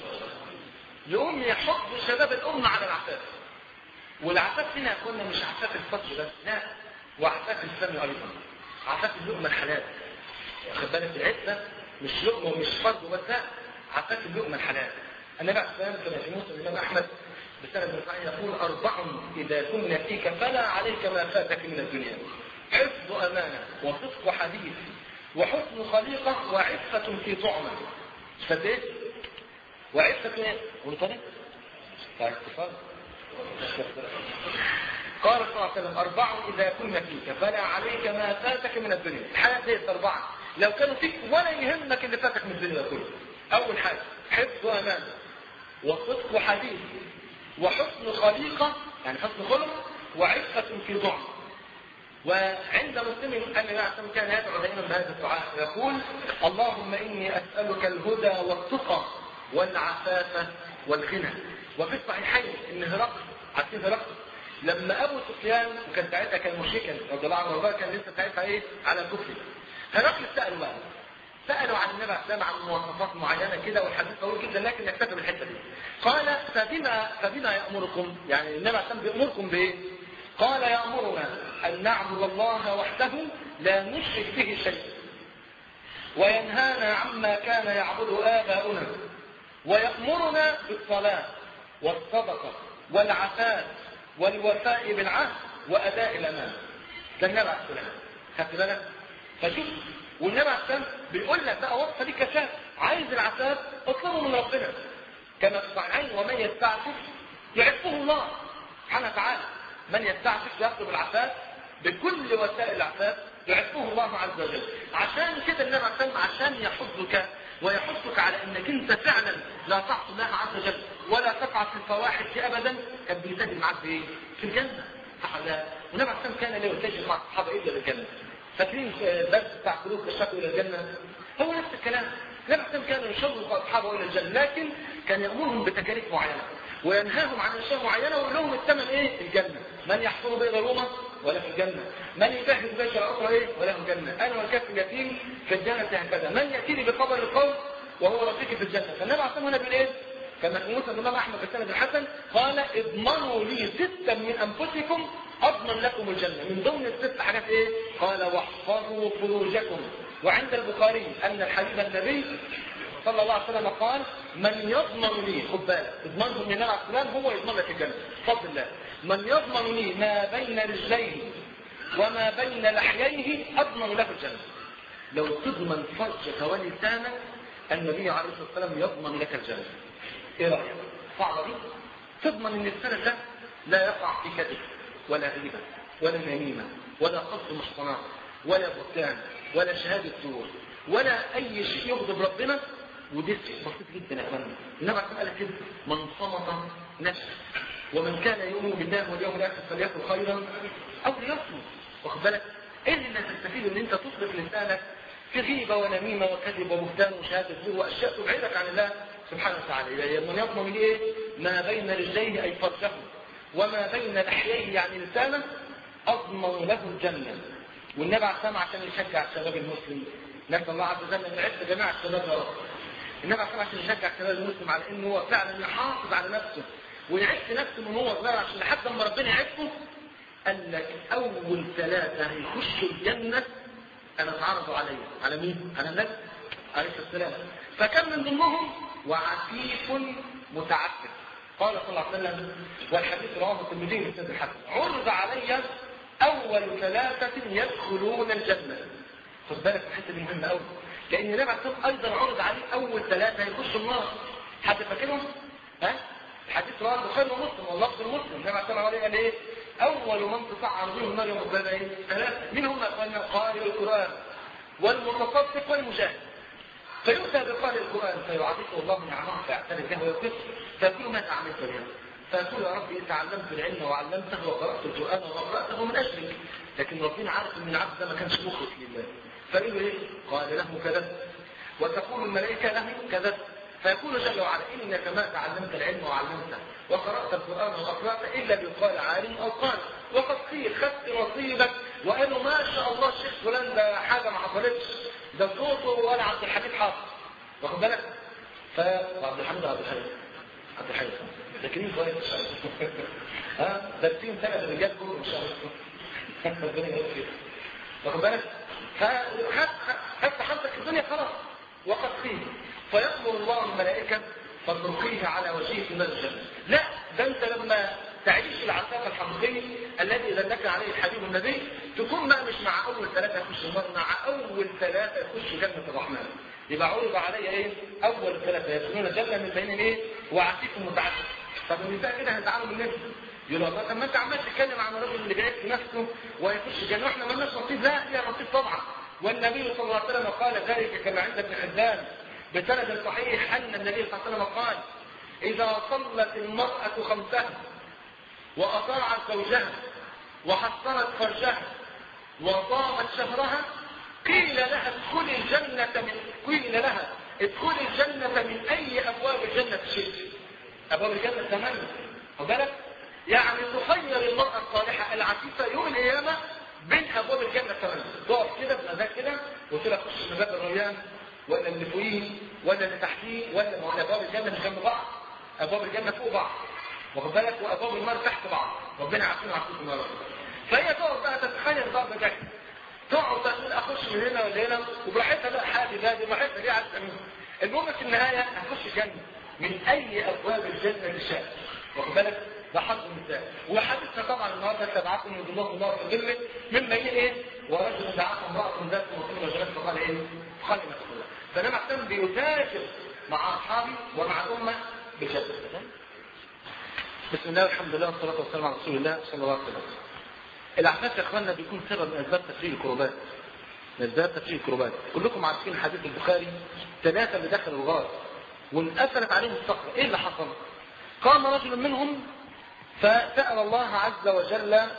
Speaker 2: يقوم يحط شباب الامه على العفاف. والعفاف هنا كنا مش عفاف الفطر بس، لا، وعفاف الفم ايضا، عفاف اللقمه الحلال. واخد بالك؟ العفه مش لقمه ومش فرض بس، لا، عفاف اللقمة الحلال. النبي عليه الصلاة والسلام كما في مسند الإمام أحمد بسند صحيح يقول أربع إذا كن فيك فلا عليك ما فاتك من الدنيا: حفظ أمانة، وصدق حديث، وحسن خليقة، وعفة في طعمة. فديت وعفة ايه؟ قولوا تاني؟ قال صلى الله عليه وسلم أربع إذا كن فيك فلا عليك ما فاتك من الدنيا. الحياة ديت أربعة لو كانوا فيك ولا يهمك اللي فاتك من الدنيا كله. أول حاجة حفظ أمانة، وصدق حديث، وحسن خليقة يعني حسن خلق، وعفة في ضعف. وعند مسلم أن النبي كان يدعو دائما بهذا الدعاء ويقول: اللهم إني أسألك الهدى والتقى والعفاف والغنى. وفي الصحيحين إن هرقل، عارفين هرقل لما أبو سفيان وكان ساعتها كان مشركا رضي الله عنه وارضاه، كان لسه ساعتها إيه على كفر، هرقل سأله بقى سألوا عن النبي عليه السلام عن مواصفات معينة كده، والحديث طويل جدا لكن نكتفي بالحتة دي. قال: فبما فبما يأمركم؟ يعني النبي عليه السلام بيأمركم بإيه؟ قال: يأمرنا أن نعبد الله وحده لا نشرك به شيئا، وينهانا عما كان يعبد آباؤنا، ويأمرنا بالصلاة والصدقة والعفاف والوفاء بالعهد وأداء الأمانة. ده النبي عليه السلام. خدت بالك؟ فشوف، والنبي عليه السلام بيقول لك بقى وصفه دي كشاف، عايز العفاف اطلبه من ربنا كما في الصحيحين: ومن يستعفف يعفه الله سبحانه وتعالى. من يستعفف يطلب العفاف بكل وسائل العفاف يعفه الله عز وجل. عشان كده النبي عليه السلام عشان يحثك ويحثك على انك انت فعلا لا تعصي الله عز وجل ولا تقع في الفواحش ابدا، كان بيزاد معاك بايه؟ في الجنه. تفتح لها. والنبي عليه الصلاه والسلام كان لا يتجه مع الصحابه الا للجنه. فاكرين درس بتاع سلوك الشكوى الى الجنه؟ هو نفس الكلام. النبي عليه الصلاه والسلام كان يشوق اصحابه الى الجنه، لكن كان يامرهم بتكاليف معينه وينهاهم عن اشياء معينه ويقول لهم الثمن ايه؟ الجنه. من يحصل بيض رومه ولا في الجنه، من يجهز بيت العسره ايه؟ ولا في الجنه، انا والكف اليتيم في الجنه هكذا، من ياتيني بخبر القوم وهو رفيقي في الجنه. فالنبي عليه الصلاه والسلام بيقول ايه؟ كما في مسند الامام احمد بالسند الحسن قال اضمنوا لي ستا من انفسكم اضمن لكم الجنه. من ضمن الست حاجات ايه؟ قال واحفظوا فروجكم. وعند البخاري ان الحبيب النبي صلى الله عليه وسلم قال من يضمن لي، خد بالك اضمنه من النبي عليه السلام هو يضمن لك الجنه بفضل الله. من يضمن لي ما بين رجليه وما بين لحييه اضمن له الجنه. لو تضمن فرجك ولسانك النبي عليه الصلاه والسلام يضمن لك الجنه. ايه رايك؟ صعبه دي؟ تضمن ان السنه ده لا يقع في كذب ولا غيبه ولا نميمه ولا قصد محصنات ولا بهتان ولا شهاده زور ولا اي شيء يغضب ربنا. ودي شيء بسيط جدا يا اخوانا. النبي عليه قال كده من صمت نفسه ومن كان يؤمن بالله واليوم الاخر فليكن خيرا او ليصمت. واخد بالك؟ ايه اللي هتستفيد ان انت تصرف لسانك في غيبه ونميمه وكذب وبهتان وشهاده زور واشياء تبعدك عن الله سبحانه وتعالى. من يضمن لي ايه؟ ما بين رجليه اي فرجه وما بين لحييه يعني لسانه اضمن له الجنه. والنبي عليه الصلاه والسلام عشان يشجع الشباب المسلم، نسال الله عز وجل ان يعز جميع الشباب يا رب. النبي عليه الصلاه والسلام عشان يشجع الشباب المسلم على انه هو فعلا يحافظ على نفسه ويعز نفسه من هو صغير عشان لحد ما ربنا يعزه. قال لك اول ثلاثه هيخشوا الجنه انا اتعرضوا علي. على مين؟ على النبي عليه الصلاه والسلام. فكان من ضمنهم وعفيف متعفف. قال صلى الله عليه وسلم والحديث رواه الترمذي بسند الحسن عرض علي اول ثلاثه يدخلون الجنه. خد بالك الحته دي مهمه قوي لان النبي عليه الصلاه والسلام ايضا عرض عليه اول ثلاثه يخشوا النار. حد فاكرهم؟ ها؟ الحديث رواه البخاري ومسلم واللفظ المسلم. النبي عليه الصلاه والسلام قال ايه؟ اول من تصعر بهم النار يوم القيامه ايه؟ ثلاثه. مين هم يا اخواننا؟ قارئ القران والمتصدق والمجاهد. فيؤتى بقارئ القران فيعطيه الله نعمه فيعترف له ويقف فيقول ماذا عملت اليوم؟ فيقول يا ربي تعلمت العلم وعلمته وقرات القران وقراته من اجلك. لكن ربنا عارف ان العبد ده ما كانش مخلص لله. فيقول ايه؟ قال له كذبت. وتقول الملائكه له كذبت. فيقول جل وعلا انك ما تعلمت العلم وعلمته وقرات القران واقرات الا بقال عالم او قال وقد قيل خدت نصيبك وقالوا ما شاء الله الشيخ فلان ده حاجه ما حصلتش ده صوته ولا عبد الحميد حافظ. واخد بالك؟ فعبد الحميد عبد الحميد عبد الحميد ذاكرين كويس ها دارسين سنه الرجال كله ان شاء الله ربنا يبارك فيك. واخد بالك؟ فخدت حظك الدنيا خلاص. وقد قيل فيأمر الله الملائكة فتلقيه على وجهه في نار الجنة. لا ده انت لما تعيش العتاقة الحقيقي الذي دلك عليه الحبيب النبي تكون بقى مش مع اول ثلاثة يخش النار، مع اول ثلاثة يخش جنة الرحمن. يبقى عرض علي ايه؟ اول ثلاثة يدخلون الجنة من بين ايه؟ وعفيف متعدد. طب النساء كده هيزعلوا من نفسه. يقول الله طب ما انت عمال تتكلم عن الراجل اللي جاي في نفسه ويخش الجنة واحنا ما لناش نصيب. لا ليها نصيب طبعا. والنبي صلى الله عليه وسلم قال ذلك كما عند ابن حبان بسند صحيح ان النبي صلى الله عليه وسلم قال اذا صلت المرأة خمسها واطاعت زوجها وحصنت فرجها وصامت شهرها قيل لها ادخلي الجنة من قيل لها ادخلي الجنة من اي ابواب الجنة شئت. ابواب الجنة ثمانية. خد بالك؟ يعني تخير المرأة الصالحة العفيفة يوم القيامة بين ابواب الجنة ثمانية. تقف كده بمزاج كده وتقول لك خش من باب الريان ولا اللي فوقيه ولا اللي تحتيه ولا ما هو ابواب الجنة مش جنب بعض. ابواب الجنة فوق بعض. واخد بالك؟ وابواب النار تحت بعض. ربنا يعافينا ويعافيكم النار. فهي تقعد بقى تتخيل بقى بمزاج. تقعد تقول اخش من هنا ولا هنا وبراحتها بقى حادي بادي براحتها دي عايز تعمل. المهم في النهاية هتخش جنة من اي ابواب الجنة تشاء. واخد بالك؟ ده حظ النساء. وحديثنا طبعا النهارده سبعكم من الله النار في ظله من بين ايه؟ ورجل دعاكم امرأة ذات وصول وجلس فقال ايه؟ خلي ما تقول. فانا محتم بيتاجر مع اصحابي ومع الامه بجد. بسم الله والحمد لله والصلاه والسلام على رسول الله صلى الله عليه وسلم. العفاف يا اخواننا بيكون سبب من اسباب تفريج الكروبات. من اسباب تفريج الكروبات. كلكم عارفين حديث البخاري ثلاثه اللي دخلوا الغار وانقفلت عليهم الصخره. ايه اللي حصل؟ قام رجل منهم فسأل الله عز وجل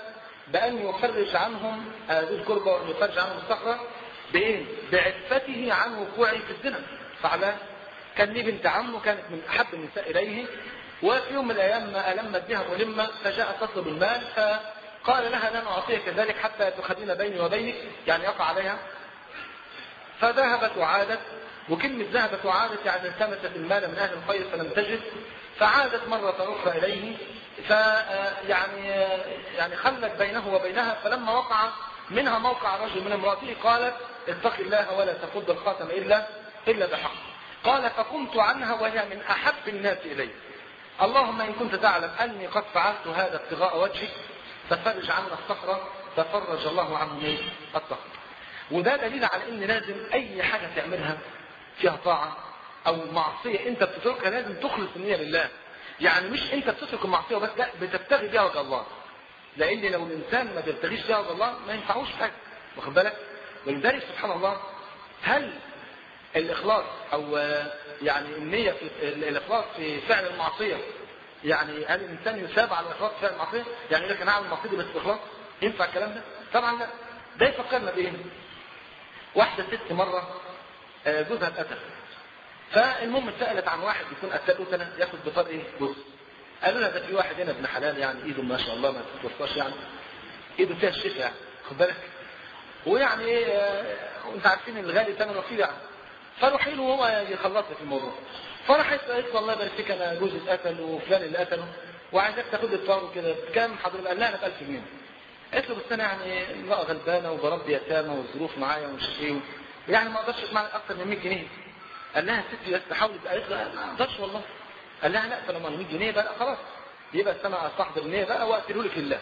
Speaker 2: بأن يفرج عنهم هذه الكربة وأن يفرج عنهم الصخرة بإيه؟ بعفته عن وقوعه في الزنا. فعلا كان لي بنت عمه كانت من أحب النساء إليه، وفي يوم من الأيام ألمت بها ملمة فجاءت تطلب المال، فقال لها لن أعطيك ذلك حتى تخلين بيني وبينك، يعني يقع عليها. فذهبت وعادت، وكلمة ذهبت وعادت يعني التمست المال من أهل الخير فلم تجد، فعادت مرة أخرى إليه، فيعني يعني خلت بينه وبينها، فلما وقع منها موقع رجل من امرأته قالت اتق الله ولا تفض الخاتم إلا إلا بحق. قال فقمت عنها وهي من أحب الناس إلي. اللهم إن كنت تعلم أني قد فعلت هذا ابتغاء وجهك ففرج عنا الصخرة، ففرج الله عنه من الصخرة. وده دليل على ان لازم اي حاجة تعملها فيها طاعة او معصية انت بتتركها لازم تخلص النية لله. يعني مش انت بتترك المعصية وبس، لا بتبتغي بها وجه الله، لان لو الانسان ما بيبتغيش بها وجه الله ما ينفعوش حاجة، واخد بالك؟ ولذلك سبحان الله هل الاخلاص او يعني النية في الاخلاص في فعل المعصية، يعني هل الانسان يثاب على الاخلاص في فعل المعصية؟ يعني يقول لك انا اعمل معصية بس باخلاص، ينفع الكلام ده؟ طبعا لا. ده يفكرنا بايه؟ واحدة ست مرة جوزها اتقتل، فالمهم سألت عن واحد يكون قتل قتلة ياخد بطار ايه؟ جوز. قالوا لها ده في واحد هنا ابن حلال يعني ايده ما شاء الله ما تتوصاش، يعني ايده فيها الشفا يعني، خد بالك؟ ويعني ايه وانت عارفين الغالي ثمنه كتير يعني. فروحي له وهو يخلصني في الموضوع. فراحت قالت له الله يبارك فيك انا جوزي اتقتل وفلان اللي قتله وعايزك تاخد الطار وكده، كام حضرتك؟ قال لها انا ب ألف جنيه. قلت له بس انا يعني امرأة غلبانة وبربي يتامى والظروف معايا ومش ايه، يعني ما اقدرش اسمع اكتر من مية جنيه. قال لها ستي بس تحاول. قالت له ما اقدرش والله. قال لها لا طالما مية جنيه بقى خلاص يبقى انا استحضر النية بقى واقتله لك لله.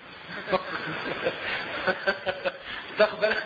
Speaker 2: تاخد بالك؟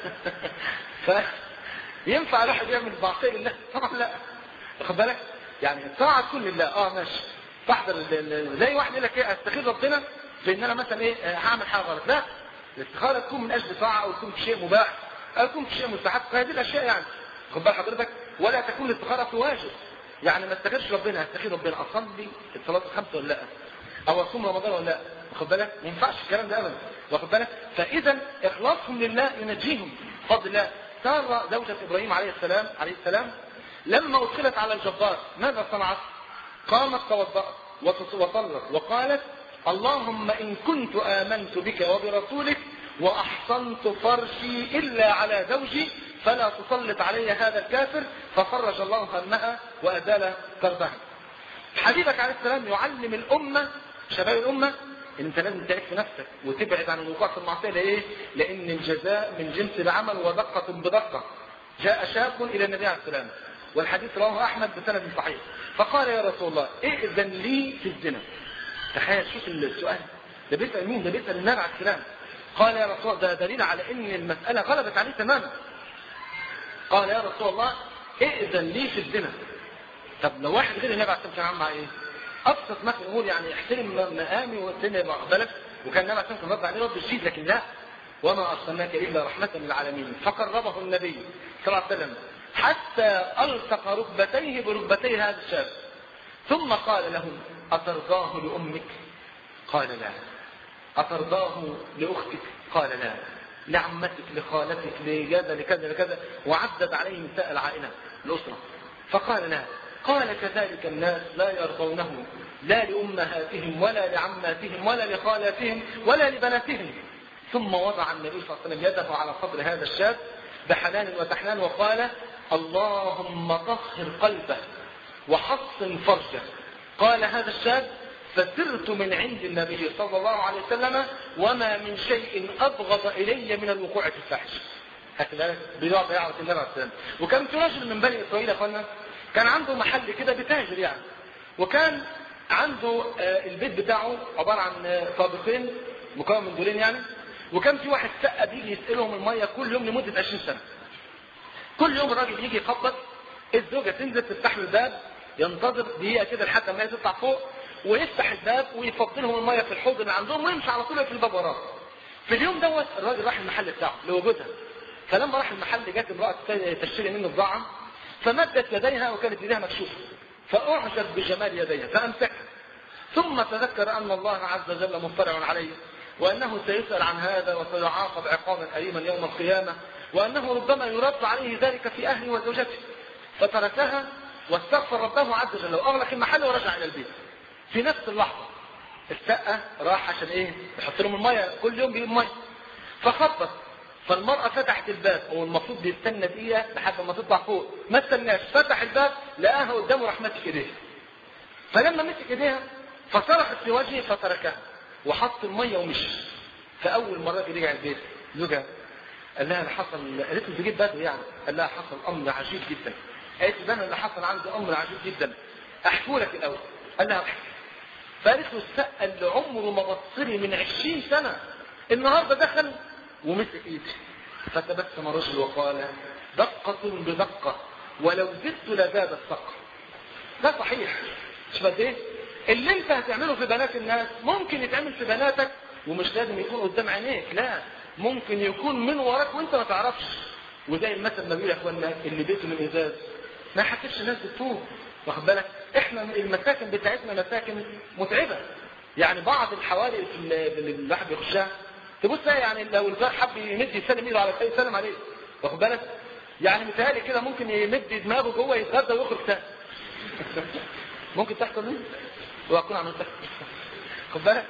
Speaker 2: فينفع الواحد يعمل معصية لله؟ طبعا لا، واخد بالك؟ يعني الطاعة تكون لله. اه ماشي تحضر زي واحد يقول لك ايه استخير ربنا في ان انا مثلا ايه هعمل حاجه غلط. لا، الاستخاره تكون من اجل طاعه او تكون في شيء مباح او تكون في شيء مستحب، هذه الاشياء يعني خد بال حضرتك. ولا تكون الاستخاره في واجب، يعني ما استخيرش ربنا استخير ربنا اصلي الصلاه الخمسه ولا لا، او اصوم رمضان ولا لا، واخد بالك؟ ما ينفعش الكلام ده ابدا، واخد بالك؟ فاذا اخلاصهم لله ينجيهم بفضل الله. ساره زوجة ابراهيم عليه السلام عليه السلام لما ادخلت على الجبار ماذا صنعت؟ قامت توضأت وصلت وقالت اللهم إن كنت آمنت بك وبرسولك وأحصنت فرشي إلا على زوجي فلا تسلط علي هذا الكافر، ففرج الله همها وأزال كربها. حبيبك عليه السلام يعلم الأمة شباب الأمة إن أنت لازم تعرف نفسك وتبعد عن الوقوع في المعصية. لإيه؟ لأن الجزاء من جنس العمل ودقة بدقة. جاء شاب إلى النبي عليه السلام والحديث رواه أحمد بسند صحيح، فقال يا رسول الله ائذن لي في الزنا. تخيل شوف السؤال ده بيسأل مين؟ ده بيسأل النبي عليه السلام. قال يا رسول الله ده دليل على ان المسألة غلبت عليه تماما. قال يا رسول الله ائذن لي في الزنا. طب لو واحد غير النبي عليه السلام كان عامل معاه ايه؟ ابسط ما في الامور يعني احترم مقامي واحترم مقبلك، وكان النبي عليه السلام كان رد عليه رد شديد، لكن لا، وما ارسلناك الا رحمة للعالمين. فقربه النبي صلى الله عليه وسلم حتى الصق ركبتيه بركبتي هذا الشاب، ثم قال له أترضاه لأمك؟ قال لا. أترضاه لأختك؟ قال لا. لعمتك لخالتك لكذا لكذا لكذا، وعدد عليه نساء العائلة الأسرة، فقال لا. قال كذلك الناس لا يرضونه لا لأمهاتهم ولا لعماتهم ولا لخالاتهم ولا لبناتهم. ثم وضع النبي صلى الله عليه وسلم يده على صدر هذا الشاب بحنان وتحنان وقال اللهم طهر قلبه وحصن فرجه. قال هذا الشاب فسرت من عند النبي صلى الله عليه وسلم وما من شيء أبغض إلي من الوقوع في الفحش. هكذا بيقعد يعرف النبي عليه السلام. وكان في رجل من بني إسرائيل يا اخوانا كان عنده محل كده بتاجر يعني، وكان عنده البيت بتاعه عبارة عن طابقين مكون من دورين يعني، وكان في واحد سقة بيجي يسألهم المية كل يوم لمدة عشرين سنة. كل يوم الراجل يجي يخبط، الزوجة تنزل تفتح له الباب، ينتظر دقيقة كده لحد ما هي تطلع فوق ويفتح الباب ويفضلهم المية في الحوض اللي عندهم ويمشي على طول في الباب وراه. في اليوم دوت الراجل راح المحل بتاعه لوجودها، فلما راح المحل جات امرأة تشتري منه بضاعة فمدت يديها وكانت يديها مكشوفة، فأعجب بجمال يديها فأمسكها، ثم تذكر أن الله عز وجل مطلع عليه وأنه سيسأل عن هذا وسيعاقب عقابا أليما يوم القيامة، وأنه ربما يرد عليه ذلك في أهله وزوجته. فتركها واستغفر ربه عز وجل وأغلق المحل ورجع إلى البيت. في نفس اللحظة السقة راح عشان إيه؟ يحط لهم المية، كل يوم بيجيب مية. فخبط، فالمرأة فتحت الباب، والمفروض بيستنى دقيقة لحد ما تطلع فوق، ما استناش، فتح الباب لقاها قدامه راح ماسك ايديها. فلما مسك ايديها فصرخت في وجهه فتركها وحط المية ومشي. فأول مرة رجع البيت زوجها قال لها اللي حصل، قالت له تجيب بدو يعني، قال لها حصل أمر عجيب جدا. قالت له انا اللي حصل عندي أمر عجيب جدا، أحكوا لك الأول. قال لها احكي. فقالت له السقة اللي عمره ما بصري من عشرين سنة النهارده دخل ومسك ايدي. فتبسم رجل وقال دقة بدقة ولو زدت لزاد السقر. ده صحيح. مش بس ايه اللي انت هتعمله في بنات الناس ممكن يتعمل في بناتك، ومش لازم يكون قدام عينيك، لا، ممكن يكون من وراك وانت ما تعرفش. وزي المثل ما بيقول يا اخوانا اللي بيته من ازاز ما حكتش الناس بتطوب. واخد بالك؟ احنا المساكن بتاعتنا مساكن متعبه. يعني بعض الحواري اللي الواحد بيخشها تبص يعني لو الجار حب يمد يسلم ايده على الثاني يسلم عليه. واخد بالك؟ يعني متهيألي كده ممكن يمد دماغه جوه يتغدى ويخرج تاني. ممكن تحصل ايه؟ واكون عملت خد بالك.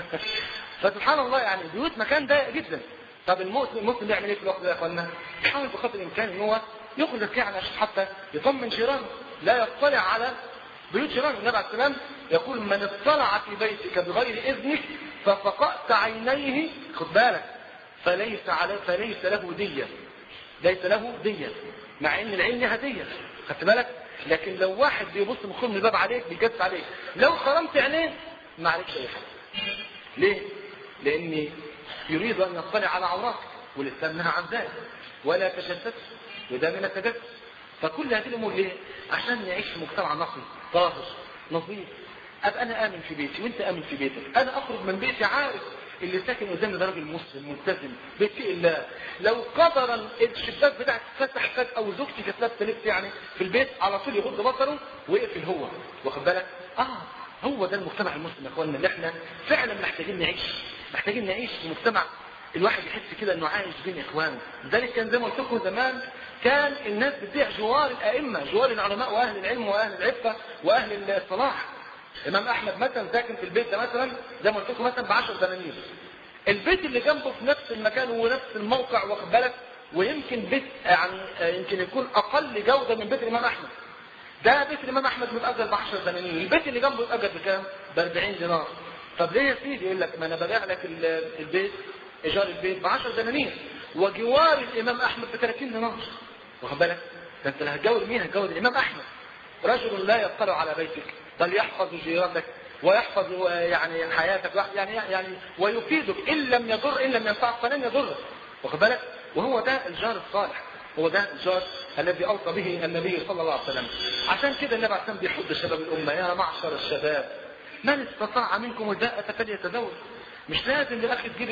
Speaker 2: فسبحان الله يعني بيوت مكان ضيق جدا. طب المسلم المسلم يعمل ايه في الوقت ده يا اخوانا؟ يحاول بقدر الامكان ان هو يخرج يعني عشان حتى يطمن جيرانه، لا يطلع على بيوت جيرانه. النبي عليه السلام يقول من اطلع في بيتك بغير اذنك ففقأت عينيه، خد بالك، فليس عليه فليس له دية، ليس له دية، مع ان العين لها دية، خدت بالك؟ لكن لو واحد بيبص من خلف الباب عليك بيجس عليك، لو خرمت عينيه ما عليكش اي حاجه. ليه؟ لاني يريد ان يطلع على عوراتك، والاسلام نهى عن ذلك، ولا تجسس، وده من التجسس. فكل هذه الامور ليه؟ عشان نعيش في مجتمع نقي طاهر نظيف. ابقى انا امن في بيتي وانت امن في بيتك، انا اخرج من بيتي عارف اللي ساكن قدامي ده راجل مسلم ملتزم بيتقي الله. لو قدرا الشباك بتاعك فتح فجأة او زوجتي كانت لابسه لبس يعني في البيت، على طول يغض بصره ويقفل هو. واخد بالك؟ اه هو ده المجتمع المسلم يا اخوانا اللي احنا فعلا محتاجين نعيش، محتاجين نعيش في مجتمع الواحد يحس كده انه عايش بين اخوانه. لذلك كان زي ما قلت لكم زمان كان الناس بتبيع جوار الائمه، جوار العلماء واهل العلم واهل العفه واهل الصلاح. الامام احمد مثلا ساكن في البيت ده مثلا زي ما قلت لكم مثلا ب عشرة دنانير. البيت اللي جنبه في نفس المكان ونفس الموقع، واخد بالك، ويمكن بيت يعني يمكن يكون اقل جوده من بيت الامام احمد. ده بيت الامام احمد متاجر ب عشرة دنانير، البيت اللي جنبه متاجر بكام؟ ب أربعين دينار. طب ليه يا سيدي؟ يقول لك ما انا ببيع لك البيت ايجار البيت ب عشرة دنانير وجوار الامام احمد ب ثلاثين دينار. واخد بالك؟ ده انت اللي هتجاور مين؟ هتجاور الامام احمد. رجل لا يطلع على بيتك بل يحفظ جيرانك ويحفظ يعني حياتك يعني يعني ويفيدك، ان لم يضر ان لم ينفعك فلن يضرك. واخد بالك؟ وهو ده الجار الصالح، هو ده الجار الذي اوصى به النبي صلى الله عليه وسلم. عشان كده النبي عليه السلام بيحض شباب الامه: يا معشر الشباب من استطاع منكم الباءة فليتزوج. مش لازم للاخ تجيب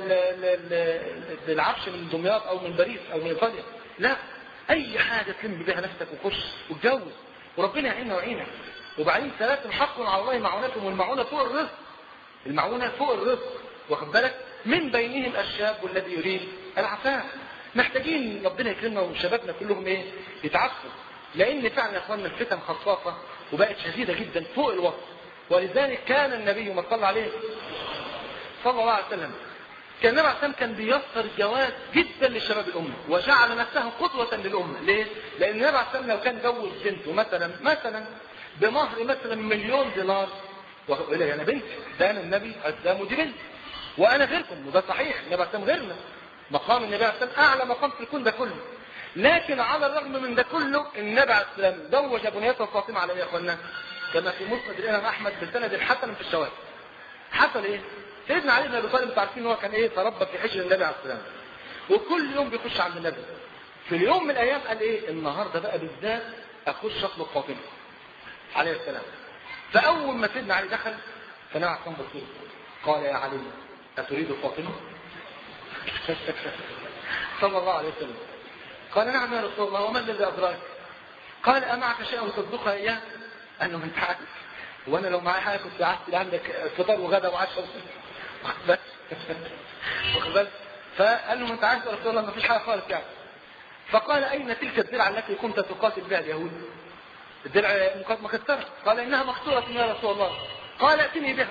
Speaker 2: العفش من دمياط او من باريس او من ايطاليا، لا، اي حاجه تلم بها نفسك وخش واتجوز وربنا يعيننا ويعينك. وبعدين ثلاث حق على الله معونتهم، والمعونه فوق الرزق، المعونه فوق الرزق. واخد بالك؟ من بينهم الشاب والذي يريد العفاف. محتاجين ربنا يكرمنا وشبابنا كلهم ايه؟ يتعفوا، لان فعلا يا اخواننا الفتن خصاصه وبقت شديده جدا فوق الوصف. ولذلك كان النبي ما صلى عليه صلى الله عليه وسلم كان النبي عليه السلام كان بيسر الجواز جدا للشباب الامه، وجعل نفسه قدوه للامه. ليه؟ لان النبي عليه السلام لو كان جوز بنته مثلا مثلا بمهر مثلا مليون دينار، وقال لي انا بنتي، ده انا النبي اسلام ودي بنتي وانا غيركم، وده صحيح النبي عليه السلام غيرنا، مقام النبي عليه السلام اعلى مقام في الكون ده كله. لكن على الرغم من ده كله النبي عليه السلام زوج بنيته فاطمه على ايه يا اخوانا؟ كما في مسند الامام احمد بسند حسن في الشواهد. حصل ايه؟ سيدنا علي بن ابي طالب انتوا عارفين ان هو كان ايه؟ تربى في حجر النبي عليه السلام، وكل يوم بيخش عند النبي. في اليوم من الايام قال ايه؟ النهارده بقى بالذات اخش اطلب فاطمه عليه السلام. فاول ما سيدنا علي دخل فالنبي عليه السلام بص قال: يا علي اتريد فاطمه؟ صلى الله عليه وسلم. قال: نعم يا رسول الله، وما الذي ادراك؟ قال: امعك شيء تصدقها اياه؟ قال له: انت عارف وانا لو معايا حاجه كنت قعدت عندك فطار وغدا وعشاء بس واخد بالك؟ فقال له ما انت عارف يا رسول الله ما فيش حاجه خالص يعني. فقال اين تلك الدرع التي كنت تقاتل بها اليهود؟ الدرع مكسره. قال انها مكسوره يا رسول الله. قال ائتني بها.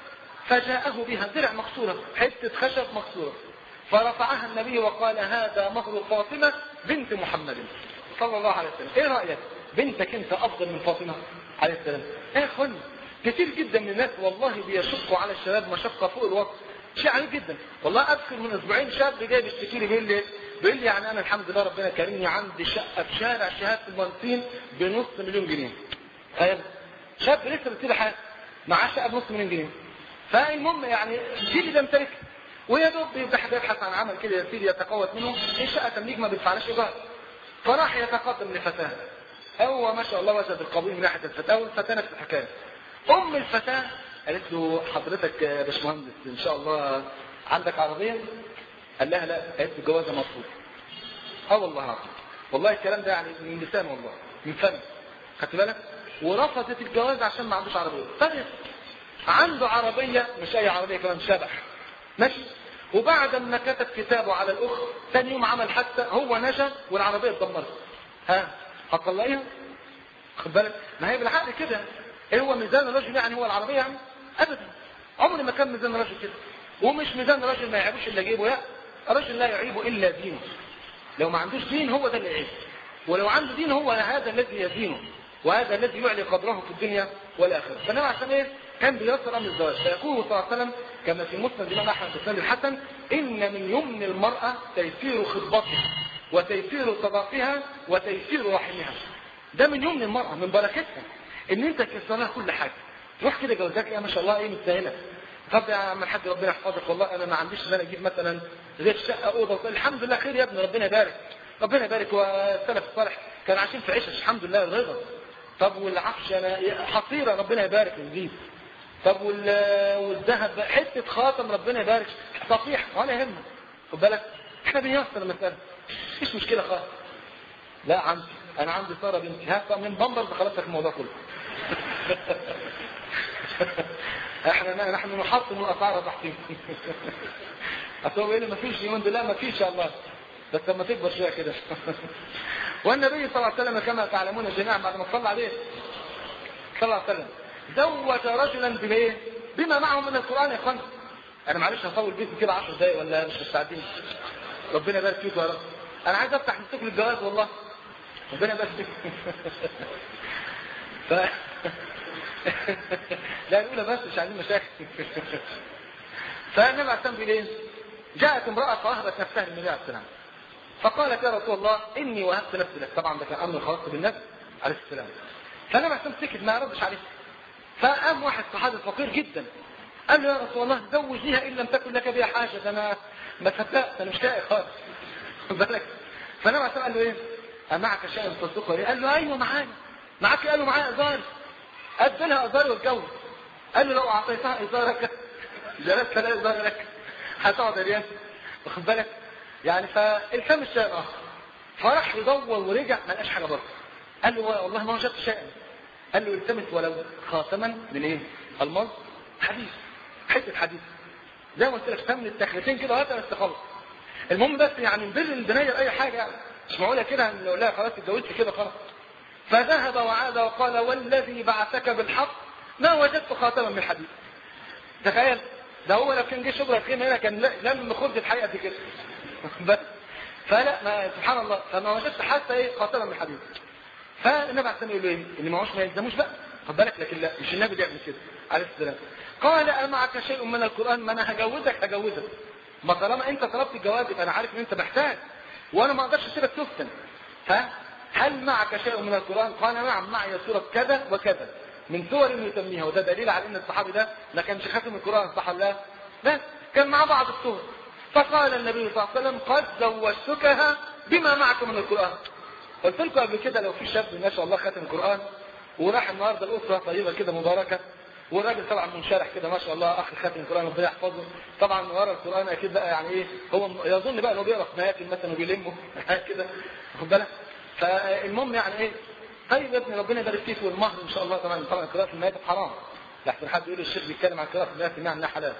Speaker 2: فجاءه بها درع مكسوره، حته خشب مكسوره، فرفعها النبي وقال هذا مهر فاطمه بنت محمد صلى الله عليه وسلم. ايه رايك؟ بنتك انت افضل من فاطمه عليه السلام. ايه يا اخوان، كثير جدا من الناس والله بيشقوا على الشباب مشقه فوق الوصف، شيء عجيب جدا. والله اذكر من اسبوعين شاب جاي بيشتكي لي بيقول لي بيقول لي يعني انا الحمد لله ربنا كرمني عندي شقه في شارع شهاده المهندسين بنص مليون جنيه. تخيل شاب لسه بيصير حاجه معاه شقه بنص مليون جنيه. فالمهم يعني دي اللي بيمتلك ويا دوب بيبحث عن عمل كده يا سيدي يتقوت منه، الشقه تمليك ما بيدفعناش ايجار. فراح يتقدم لفتاه، هو ما شاء الله وجد القبول من ناحيه الفتاه، والفتاه نفس الحكايه. ام الفتاه قالت له حضرتك يا باشمهندس ان شاء الله عندك عربيه؟ قال لها لا. قالت له الجوازه مرفوض. اه والله العظيم، والله الكلام ده يعني من لسان والله من فم، خدت بالك؟ ورفضت الجواز عشان ما عندوش عربيه. طيب عنده عربيه، مش اي عربيه كمان، شبح ماشي. وبعد ما كتب كتابه على الاخت ثاني يوم عمل حادثه، هو نجا والعربيه اتدمرت. ها هتطلقيها؟ خد بالك؟ ما هي بالعقل كده. ايه هو ميزان الرجل يعني هو العربيه يعني؟ ابدا، عمر ما كان ميزان الرجل كده. ومش ميزان الرجل ما يعيبوش الا جيبه، لا، الرجل لا يعيبه الا دينه. لو ما عندوش دين هو ده اللي يعيبه، ولو عنده دين هو هذا الذي يدينه، وهذا الذي يعلي قدره في الدنيا والاخره. فانما عشان ايه؟ كان بيسر امر الزواج. فيقول صلى الله عليه وسلم كما في مسند الامام احمد بن الحسن ان من يمن المراه تيسير خطبتها وتيسير صداقها وتيسير رحمها. ده من يمن المراه، من بركتها ان انت تيسر لها كل حاجه. تروح كده جوازك يا ما شاء الله ايه متسهله. طب يا عم الحاج ربنا يحفظك، والله انا ما عنديش ان انا اجيب مثلا غير شقه اوضه. الحمد لله خير يا ابني، ربنا يبارك ربنا يبارك. والسلف الصالح كان عايشين في عيشه الحمد لله الرضا. طب والعفش انا حصيره ربنا يبارك نجيب. طب والذهب حته خاتم ربنا يبارك صفيح ولا يهمنا. خد بالك احنا بنيسر المساله، مفيش مشكله خالص. لا عندي انا عندي ساره بنتي هات من بمبر خلصت الموضوع كله. احنا نحن نحطم الاسعار تحطيم. اصل بيقول لي مفيش يوم لا مفيش يا الله، بس لما تكبر شويه كده. والنبي صلى الله عليه وسلم كما تعلمون جميعا بعد ما صلى عليه صلى الله عليه وسلم زوج رجلا بالايه؟ بما معه من القران. يا اخوان انا معلش هطول بيكم كده عشر دقايق ولا مش مستعدين؟ ربنا يبارك فيكم يا رب. انا عايز افتح مسك للجواز والله، ربنا يبارك فيكم. ف لا الاولى بس مش عايزين مشاكل. فالنبي عليه السلام بيقول ايه؟ جاءت امراه فاهبت نفسها للنبي عليه السلام فقالت يا رسول الله اني وهبت نفسي لك. طبعا ده كان امر خاص بالنبي عليه السلام. فالنبي عليه السلام سكت ما ردش عليه. فقام واحد صحابي فقير جدا قال له يا رسول الله زوجنيها ان لم تكن لك بها حاجه. ده انا ما صدقت، انا مش لاقي خالص. بالك. فالنبي عليه السلام قال له ايه؟ امعك شيء تصدقه؟ قال له ايوه معايا. معاك؟ قال له معايا ازار. ادى لها ازار واتجوز. قال له لو اعطيتها ازارك جلست لا ازار لك هتقعد ريال. واخد بالك؟ يعني فالتم الشيء الاخر. فراح يدور ورجع ما لقاش حاجه برضه. قال له والله ما وجدت شيئا. قال له التمس ولو خاتما من ايه؟ الماس حديث، حته حديث زي ما قلت لك ثمن التخليتين كده وهات بس خلاص. المهم بس يعني نبر البنيه اي حاجه يعني مش معقوله كده نقول لها خلاص اتجوزت كده خلاص. فذهب وعاد وقال والذي بعثك بالحق ما وجدت خاتما من حديث. تخيل ده هو لو كان جه شبرا الخيمه هنا كان لم خرج الحقيقه دي كده. فلا ما سبحان الله فما وجدت حتى ايه خاتما من حديث. فالنبي عليه السلام يقول له ايه؟ اللي معهوش ما يلزموش بقى. خد بالك لكن لا مش النبي بيعمل كده عليه السلام. قال امعك شيء من القران؟ ما انا هجوزك هجوزك. ما طالما انت طلبت الجواز يبقى انا عارف ان انت محتاج وانا ما اقدرش اسيبك تفتن. ها هل معك شيء من القران؟ قال نعم معي سوره كذا وكذا من سور يسميها. وده دليل على ان الصحابي ده ما كانش خاتم القران صح ولا لا؟ لا كان معاه بعض السور. فقال النبي صلى الله عليه وسلم قد زوجتكها بما معك من القران. قلت لكم قبل كده لو في شاب ما شاء الله خاتم القران وراح النهارده الاسره طيبه كده مباركه والراجل طبعا منشرح كده ما شاء الله اخ خاتم القران ربنا يحفظه طبعا ورا القران اكيد بقى يعني ايه هو يظن بقى انه بيقرا في مياتم مثلا وبيلمه كده واخد بالك. فالمهم يعني ايه طيب يا ابني ربنا يبارك فيك والمهر ان شاء الله طبعا طبعا قراءه المياتم حرام. لحسن حد يقول الشيخ بيتكلم عن قراءه المياتم يعني انها حلال.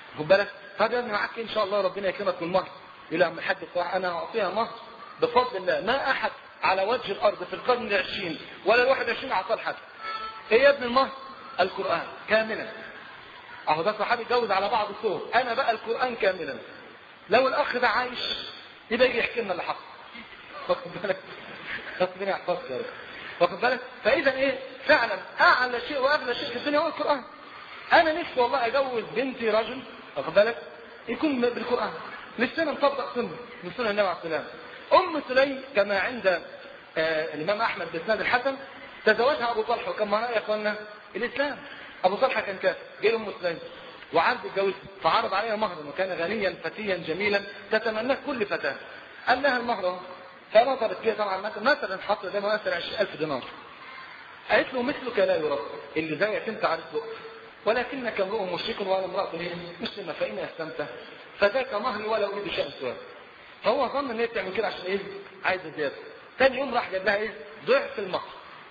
Speaker 2: خد بالك. طب يا ابني معاك ان شاء الله ربنا يكرمك من مهر. يقول يا عم الحاج الصراحه انا هعطيها مهر بفضل الله، ما احد على وجه الارض في القرن العشرين ولا الواحد وعشرين اعطاه لحد. ايه يا ابن المهر؟ القران كاملا. اهو ده صحابي اتجوز على بعض الصور، انا بقى القران كاملا. لو الاخ ده عايش يبقى يجي يحكي لنا اللي حصل. واخد بالك؟ ربنا يحفظك يا رب. واخد بالك؟ فاذا ايه؟ فعلا اعلى شيء واغلى شيء في الدنيا هو القران. انا نفسي والله اجوز بنتي رجل، واخد بالك، يكون بالقران. نفسنا نطبق سنه من سنه النبي عليه السلام. ام سليم كما عند آه الامام احمد باسناد الحسن تزوجها ابو طلحه، وكان معناه يا اخوانا الاسلام. ابو طلحه كان كافر، جه ام سليم وعاد يتجوزها، فعرض عليها مهرا، وكان غنيا فتيا جميلا تتمناه كل فتاه. قال لها المهر، فنظرت فيها طبعا مثلا حط قدامها مثلا عشرين ألف دينار. قالت له مثلك لا يرد، اللي زيك انت عارف له، ولكنك امرؤ مشرك وانا امراه مسلمه، فان اسلمت فذاك مهري ولا اريد شيئا سواه. فهو ظن ان هي بتعمل كده عشان ايه؟ عايزه زياده. ثاني يوم راح جاب لها ايه؟ ضعف المهر.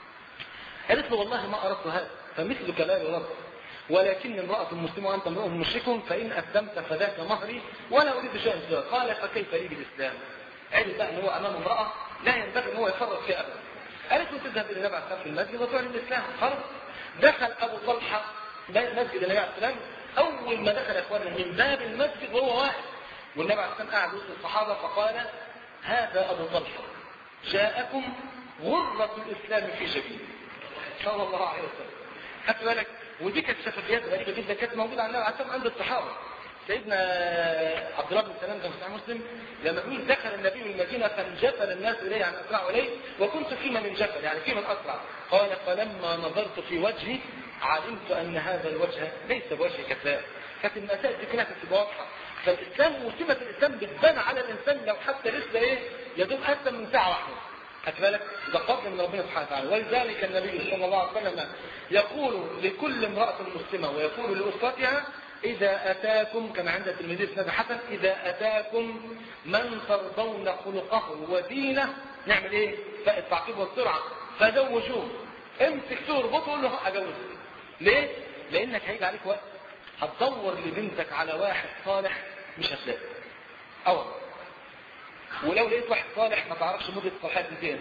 Speaker 2: قالت له والله ما اردت هذا، فمثلك لا يرد، ولكن امراه مسلمه وانت امرؤ مشرك، فان اسلمت فذاك مهري ولا اريد شيئا سواه. قال فكيف لي بالاسلام؟ عرف بقى ان هو امام امراه لا ينبغي ان هو يفرط فيها ابدا. قالت له تذهب الى النبي عليه الصلاه والسلام في المسجد وتعلن الاسلام. خلاص. دخل ابو طلحه مسجد النبي عليه السلام. اول ما دخل اخواننا من باب المسجد وهو واحد، والنبي عليه السلام قاعد وسط الصحابه، فقال هذا ابو طلحه جاءكم غره الاسلام في جبينه صلى الله عليه وسلم. خدت بالك؟ ودي كانت شفافيات غريبه جدا كانت موجوده عند النبي عليه السلام عند الصحابه. سيدنا عبد الله بن سلام كان في مسلم لما يقول دخل النبي المدينه فانجفل الناس اليه يعني اسرعوا اليه، وكنت في من انجفل يعني في من اسرع. قال فلما نظرت في وجهي علمت ان هذا الوجه ليس بوجه كذاب. كانت المسائل دي كلها كانت واضحه. فالاسلام وسمه الاسلام بتبان على الانسان لو حتى لسه ايه يدوم اكثر من ساعه واحده. خدت بالك؟ ده فضل من ربنا سبحانه وتعالى. ولذلك النبي صلى الله عليه وسلم يقول لكل امراه مسلمه ويقول لاخوتها إذا أتاكم، كما عند الترمذي بسند حسن، إذا أتاكم من ترضون خلقه ودينه، نعمل إيه؟ التعقيب والسرعة، فزوجوه. امسك تربطه وقول له أجوزك. ليه؟ لأنك هيجي عليك وقت هتدور لبنتك على واحد صالح مش هتلاقي. أول. ولو لقيت واحد صالح ما تعرفش مدة صلاحية دي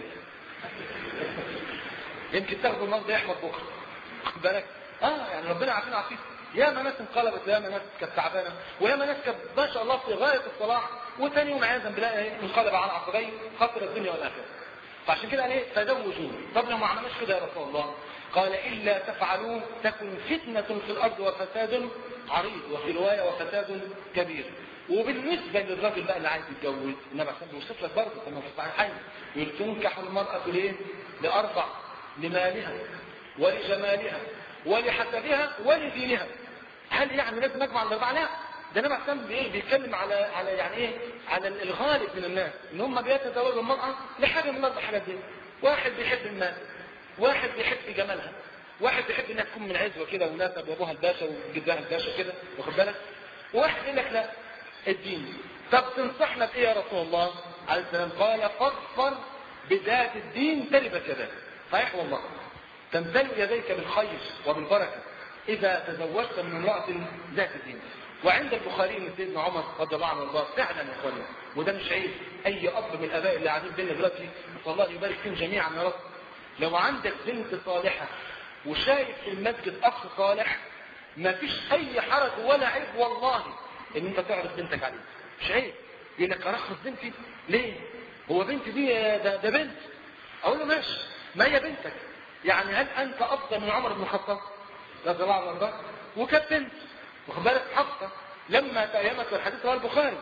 Speaker 2: يمكن تاخده النهارده يحمد بكرة. خد بالك؟ آه يعني ربنا عارفين عارفين. يا ما ناس انقلبت ويا ما ناس كانت تعبانه ويا ما ناس كانت ما شاء الله في غايه الصلاح، وثاني يوم عياذا بالله انقلب على عقبيه خسر الدنيا والاخره. فعشان كده قال ايه؟ تزوجوا. طب لو ما عملناش كده يا رسول الله؟ قال الا تفعلوا تكن فتنه في الارض وفساد عريض، وفي روايه وفساد كبير. وبالنسبه للراجل بقى اللي عايز يتجوز، النبي عليه الصلاه والسلام بيوصف لك برضه كما في الصحيحين يقول تنكح المراه ليه؟ لاربع: لمالها ولجمالها ولحسبها ولدينها. هل يعني لازم نجمع الاربعه؟ لا، ده النبي عليه الصلاه والسلام بيتكلم على على يعني ايه؟ على الغالب من الناس ان هم بيتزوجوا المراه لحاجه من الاربع حاجات دي. واحد بيحب المال، واحد بيحب جمالها، واحد بيحب انها تكون من عزوه كده وناسب وابوها الباشا وجدها الباشا كده، واخد بالك؟ وواحد يقول لك لا الدين. طب تنصحنا بايه يا رسول الله عليه السلام؟ قال فاظفر بذات الدين تربت يداك. صحيح والله. تمتلئ يديك بالخير وبالبركه إذا تزوجت من امرأة ذات الدين. وعند البخاري من سيدنا عمر رضي الله عنه وارضاه فعلا يا اخواني، وده مش عيب، أي أب من الآباء اللي قاعدين بينا دلوقتي نسأل الله يبارك فيهم جميعا يا رب، لو عندك بنت صالحة وشايف في المسجد أخ صالح ما فيش أي حرج ولا عيب والله إن أنت تعرض بنتك عليه. مش عيب. يقول لك أرخص بنتي ليه؟ هو بنتي دي ده, ده بنت. أقول له ماشي، ما هي بنتك. يعني هل أنت أفضل من عمر بن الخطاب رضي الله عنه وارضاه؟ وكانت بنت، واخد بالك؟ حفصه لما تأيمت الحديث رواه البخاري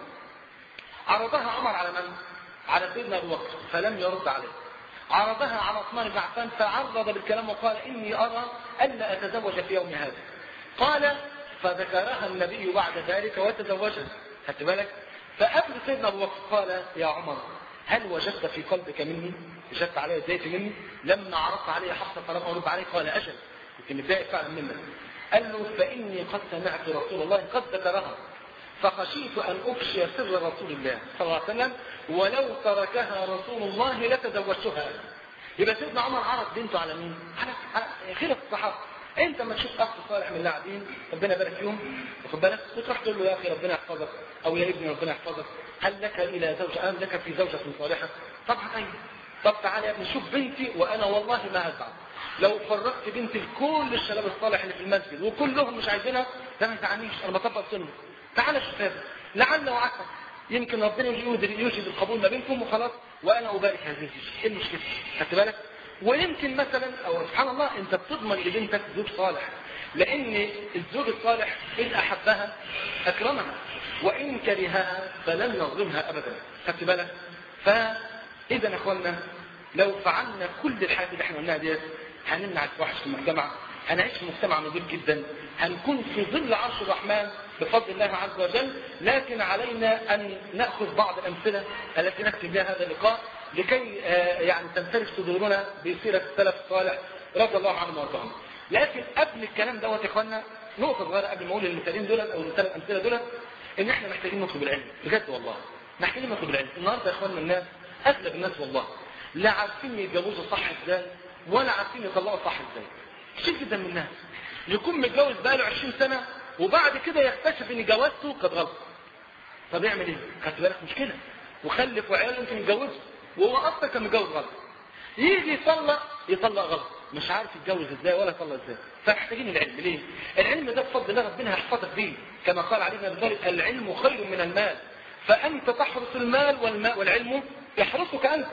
Speaker 2: عرضها عمر على من؟ على سيدنا ابو بكر فلم يرد عليه. عرضها على عثمان بن عفان فعرض بالكلام وقال اني ارى الا اتزوج في يوم هذا. قال فذكرها النبي بعد ذلك وتزوجها. خدت بالك؟ فقبل سيدنا ابو بكر قال يا عمر هل وجدت في قلبك مني؟ وجدت علي زيت مني؟ لما عرضت عليه حفصه فلم ارد عليه قال اجل، يمكن متضايق فعلا منك. قال له فاني قد سمعت رسول الله قد ذكرها فخشيت ان افشي سر رسول الله صلى الله عليه وسلم ولو تركها رسول الله لتزوجتها. يبقى سيدنا عمر عرض بنته على مين؟ على خيرة الصحابه. انت ما تشوف اخ صالح من اللاعبين ربنا يبارك فيهم واخد بالك وتروح تقول له يا اخي ربنا يحفظك او يا ابني ربنا يحفظك، هل لك الى زوجه ام لك في زوجه صالحه؟ طبعا ايوه. طب تعالى يا ابني شوف بنتي وانا والله ما هزعل لو فرقت بنتي لكل الشباب الصالح اللي في المسجد وكلهم مش عايزينها، ده ما يزعلنيش، انا بطبق سنه. تعالى شوف هذا لعل وعسى يمكن ربنا يوجد القبول ما بينكم وخلاص وانا ابارك هذه الزوجه. ايه المشكله؟ خدت بالك؟ ويمكن مثلا او سبحان الله انت بتضمن لبنتك زوج صالح، لان الزوج الصالح ان احبها اكرمها وان كرهها فلن يظلمها ابدا. خدت بالك؟ فاذا يا اخوانا لو فعلنا كل الحاجات اللي احنا قلناها ديت هنمنع الفواحش في المجتمع، هنعيش في مجتمع نظيف جدا، هنكون في ظل عرش الرحمن بفضل الله عز وجل. لكن علينا ان ناخذ بعض الامثله التي نكتب بها هذا اللقاء لكي يعني تنفرج صدورنا بسيره السلف الصالح رضي الله عنهم وارضاهم. لكن قبل الكلام دوت يا اخوانا نقطه صغيره قبل ما اقول المثالين دول او المثال الامثله دول، ان احنا محتاجين نطلب العلم بجد والله، محتاجين نطلب العلم. النهارده يا اخوانا الناس اغلب الناس والله لا عارفين يتجوزوا صح ازاي ولا عارفين يطلقوا صح ازاي. كتير جدا من الناس يكون متجوز بقاله عشرين سنه وبعد كده يكتشف ان جوازته كانت غلط. طب يعمل ايه؟ خدت بالك مشكله، وخلف وعياله يمكن يتجوزوا وهو اصلا كان متجوز غلط. يجي يطلق يطلق غلط، مش عارف يتجوز ازاي ولا يطلق ازاي. فمحتاجين العلم. ليه؟ العلم ده بفضل الله ربنا هيحفظك بيه، كما قال علي بن ابي طالب العلم خير من المال، فانت تحرس المال والماء والعلم يحرسك انت.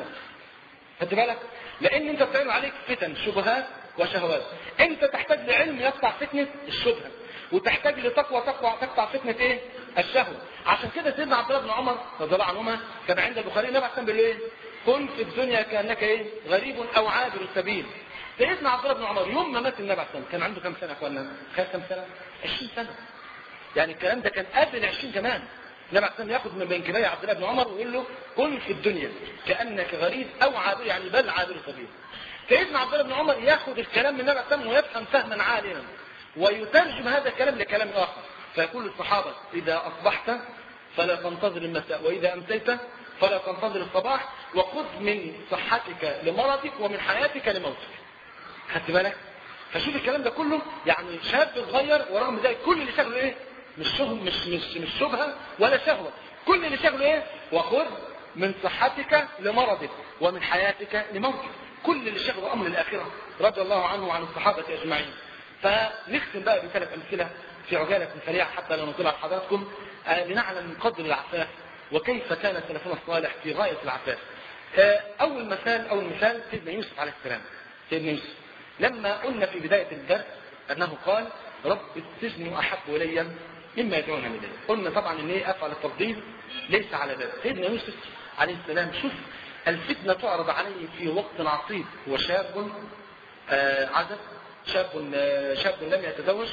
Speaker 2: خدت بالك؟ لان انت بتعمل عليك فتن شبهات وشهوات، انت تحتاج لعلم يقطع فتنه الشبهه، وتحتاج لتقوى تقوى تقطع فتنه ايه؟ الشهوه. عشان كده سيدنا عبد الله بن عمر رضي الله عنهما كان عند البخاري النبي عليه الصلاه والسلام كن في الدنيا كانك ايه؟ غريب او عابر السبيل. سيدنا عبد الله بن عمر يوم ما مات النبي عليه الصلاه والسلام كان عنده كم سنه يا اخوانا؟ كان كم سنه؟ عشرين سنه. يعني الكلام ده كان قبل عشرين كمان. النبي عليه الصلاه ياخذ من بين كباية عبد الله بن عمر ويقول له كن في الدنيا كانك غريب او عابر، يعني بل عابر السبيل. سيدنا عبد الله بن عمر ياخذ الكلام من النبي عليه الصلاه ويفهم فهما عاليا ويترجم هذا الكلام لكلام اخر، فيقول للصحابه اذا اصبحت فلا تنتظر المساء واذا امسيت فلا تنتظر الصباح، وخذ من صحتك لمرضك ومن حياتك لموتك. خدت بالك؟ فشوف الكلام ده كله، يعني شاب صغير ورغم ذلك كل اللي شغله ايه؟ مش شبهه مش مش مش شبهه ولا شهوه، كل اللي شغله ايه؟ وخذ من صحتك لمرضك ومن حياتك لموتك. كل اللي شغله امر الاخره رضي الله عنه وعن الصحابه اجمعين. فنختم بقى بثلاث امثله في عجاله سريعه حتى لا نطيل على حضراتكم آه لنعلم من قدر العفاف وكيف كان سلفنا الصالح في غايه العفاف. آه اول مثال اول مثال سيدنا يوسف عليه السلام. سيدنا يوسف لما قلنا في بدايه الدرس انه قال رب السجن احب الي مما يدعون اليه، قلنا طبعا ان ايه افعل التفضيل ليس على ذلك. سيدنا يوسف عليه السلام شوف الفتنه تعرض عليه في وقت عصيب، هو شاب آه عزب، شاب آه شاب لم يتزوج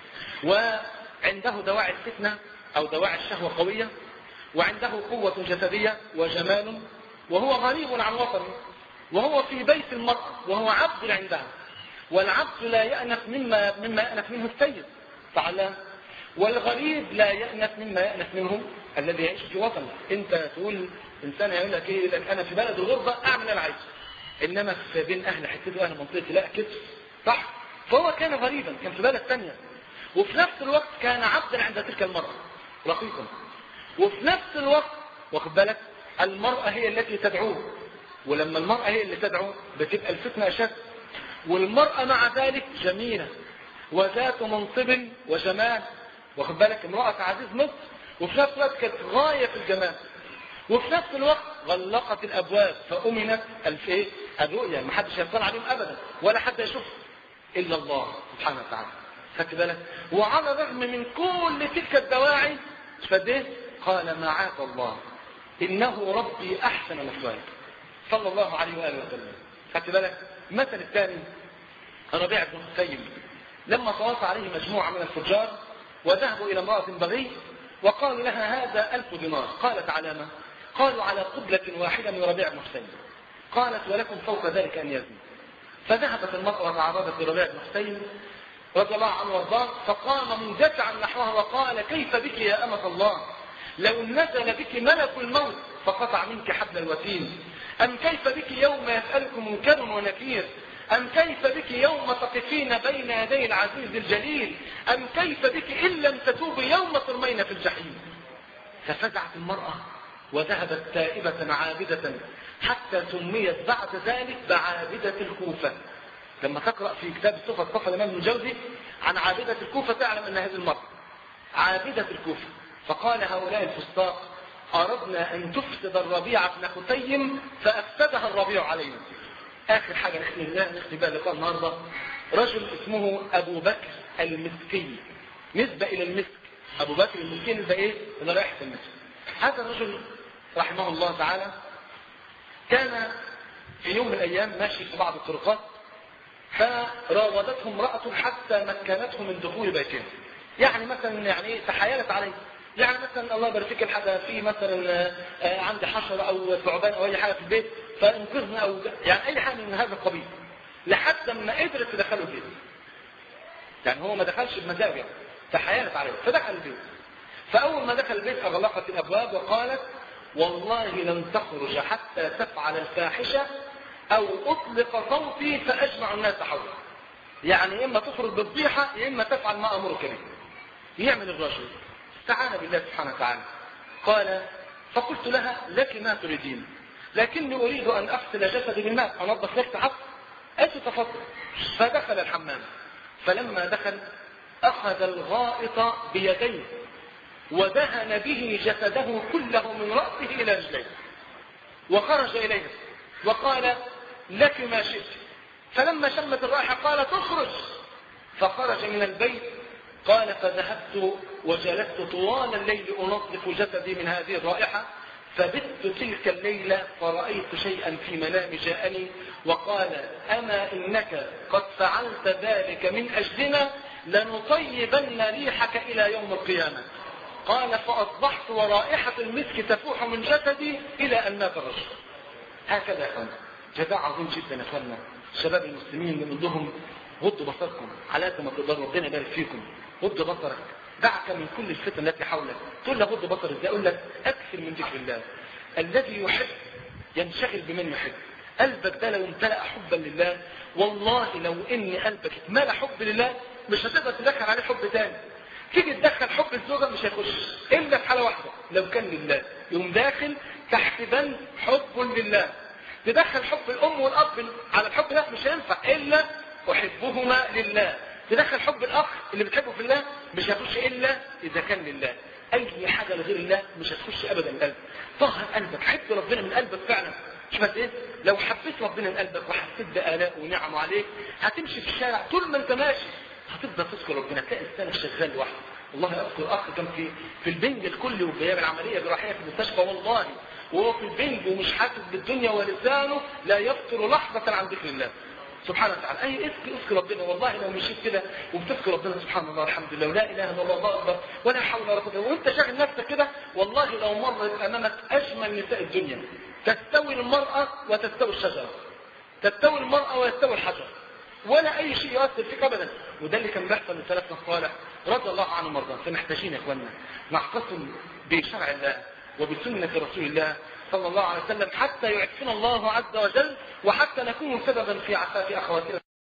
Speaker 2: وعنده دواعي الفتنه او دواعي الشهوه قويه، وعنده قوه جسديه وجمال، وهو غريب عن وطنه، وهو في بيت المرأة وهو عبد عندها، والعبد لا يأنف مما مما يأنف منه السيد تعالى، والغريب لا يأنف مما يأنف منه الذي يعيش في وطنه. انت تقول انسان يقول لك ايه؟ لك انا في بلد الغربه اعمل اللي انا عايزه، انما في بين اهل حتته واهل منطقتي لا كده صح. فهو كان غريبا، كان في بلد ثانيه، وفي نفس الوقت كان عبدا عند تلك المرأة رقيقا، وفي نفس الوقت واخد بالك المرأة هي التي تدعوه، ولما المرأة هي اللي تدعو بتبقى الفتنة أشد، والمرأة مع ذلك جميلة وذات منصب وجمال، واخد بالك امرأة عزيز مصر، وفي نفس الوقت كانت غاية في الجمال، وفي نفس الوقت غلقت الأبواب فأمنت الفئة الرؤيا، ما حدش يطلع عليهم أبدا ولا حد يشوف إلا الله سبحانه وتعالى. خدت بالك؟ وعلى الرغم من كل تلك الدواعي فده قال معاذ الله إنه ربي أحسن مثواي صلى الله عليه وآله وسلم. خدت بالك؟ المثل الثاني ربيع بن حسين لما تواصى عليه مجموعة من الفجار وذهبوا إلى امرأة بغي وقالوا لها هذا ألف دينار، قالت على ما؟ قالوا على قبلة واحدة من ربيع بن حسين. قالت ولكم فوق ذلك أن يزني. فذهبت المرأة وتعرضت لربيع بن حسين رضي الله عنه وارضاه، فقام مندفعا نحوها وقال كيف بك يا أمة الله؟ لو نزل بك ملك الموت فقطع منك حبل الوتين، أم كيف بك يوم يسألك منكر ونكير؟ أم كيف بك يوم تقفين بين يدي العزيز الجليل؟ أم كيف بك إن لم تتوبي يوم ترمين في الجحيم؟ ففزعت المرأة وذهبت تائبة عابدة حتى سميت بعد ذلك بعابدة الكوفة. لما تقرأ في كتاب صفة صفة الإمام ابن الجوزي عن عابدة الكوفة تعلم أن هذه المرأة عابدة الكوفة. فقال هؤلاء الفساق أردنا أن تفسد الربيع بن خثيم فأفسدها الربيع علينا. آخر حاجة نختم بها لقاء النهاردة، رجل اسمه أبو بكر المسكي، نسبة إلى المسك. أبو بكر المسكي نسبة إيه؟ إلى رائحة المسك. هذا الرجل رحمه الله تعالى كان في يوم من الأيام ماشي في بعض الطرقات، فراودته امرأة حتى مكنته من دخول بيتها. يعني مثلا يعني تحايلت عليه، يعني مثلا الله يبارك فيك الحاجة في مثلا عندي حشرة أو ثعبان أو أي حاجة في البيت فانقذنا، أو يعني أي حاجة من هذا القبيل، لحد ما قدرت تدخله البيت. يعني هو ما دخلش بمزاجه، يعني تحايلت عليه فدخل البيت. فأول ما دخل البيت أغلقت الأبواب وقالت والله لن تخرج حتى تفعل الفاحشة أو أطلق صوتي فأجمع الناس حولك. يعني إما تخرج بالضيحة يا إما تفعل ما أمرك به. يعمل الرجل استعان بالله سبحانه وتعالى. قال فقلت لها لك ما تريدين، لكني أريد أن أغسل جسدي بالماء، أنظف لك عفو. قالت تفضل. فدخل الحمام، فلما دخل أخذ الغائط بيديه ودهن به جسده كله من رأسه إلى رجليه وخرج إليه وقال لك ما شئت. فلما شمت الرائحة قال تخرج، فخرج من البيت. قال فذهبت وجلست طوال الليل أنظف جسدي من هذه الرائحة، فبت تلك الليلة فرأيت شيئا في منام جاءني وقال أما إنك قد فعلت ذلك من أجلنا لنطيبن ريحك إلى يوم القيامة. قال فأصبحت ورائحة المسك تفوح من جسدي إلى أن مات الرجل. هكذا يا أخوانا جزاء عظيم جدا يا أخوانا. شباب المسلمين بنقول لهم غضوا بصركم على قد ما تقدروا، ربنا يبارك فيكم. غض بصرك، دعك من كل الفتن التي حولك. تقول له غض بصرك ازاي؟ اقول لك اكثر من ذكر الله. الذي يحب ينشغل بمن يحب. قلبك ده لو امتلأ حبا لله، والله لو ان قلبك اتملأ حب لله مش هتقدر تدخل عليه حب تاني. تيجي تدخل حب الزوجة مش هيخش الا في حالة واحدة، لو كان لله يقوم داخل تحت بند حب لله. تدخل حب الام والاب على الحب ده مش هينفع الا احبهما لله. تدخل حب الاخ اللي بتحبه في الله مش هتخش الا اذا كان لله. اي حاجه لغير الله مش هتخش ابدا القلب. طهر قلبك، حب ربنا من قلبك فعلا. مش بس ايه، لو حبيت ربنا من قلبك وحسيت بآلاء ونعمه عليك هتمشي في الشارع طول ما انت ماشي هتفضل تذكر ربنا، تلاقي لسانك شغال لوحده. والله اذكر اخ كان في في البنج الكلي وبيعمل عمليه جراحيه في المستشفى، والله وهو في البنج ومش حاسس بالدنيا ولسانه لا يفتر لحظه عن ذكر الله سبحانه وتعالى. اي اذكر اذكر ربنا. والله لو مشيت كده وبتذكر ربنا سبحان الله الحمد لله ولا اله الا الله اكبر ولا حول ولا قوه، وانت شاغل نفسك كده والله لو مرت امامك اجمل نساء الدنيا تستوي المراه وتستوي الشجره، تستوي المراه ويستوي الحجر، ولا اي شيء يؤثر فيك ابدا. وده اللي كان بيحصل لسلفنا الصالح رضي الله عنهم وارضاهم. فمحتاجين يا اخواننا نعتصم بشرع الله وبسنه رسول الله صلى الله عليه وسلم حتى يعفنا الله عز وجل، وحتى نكون سببا في عفاف اخواتنا.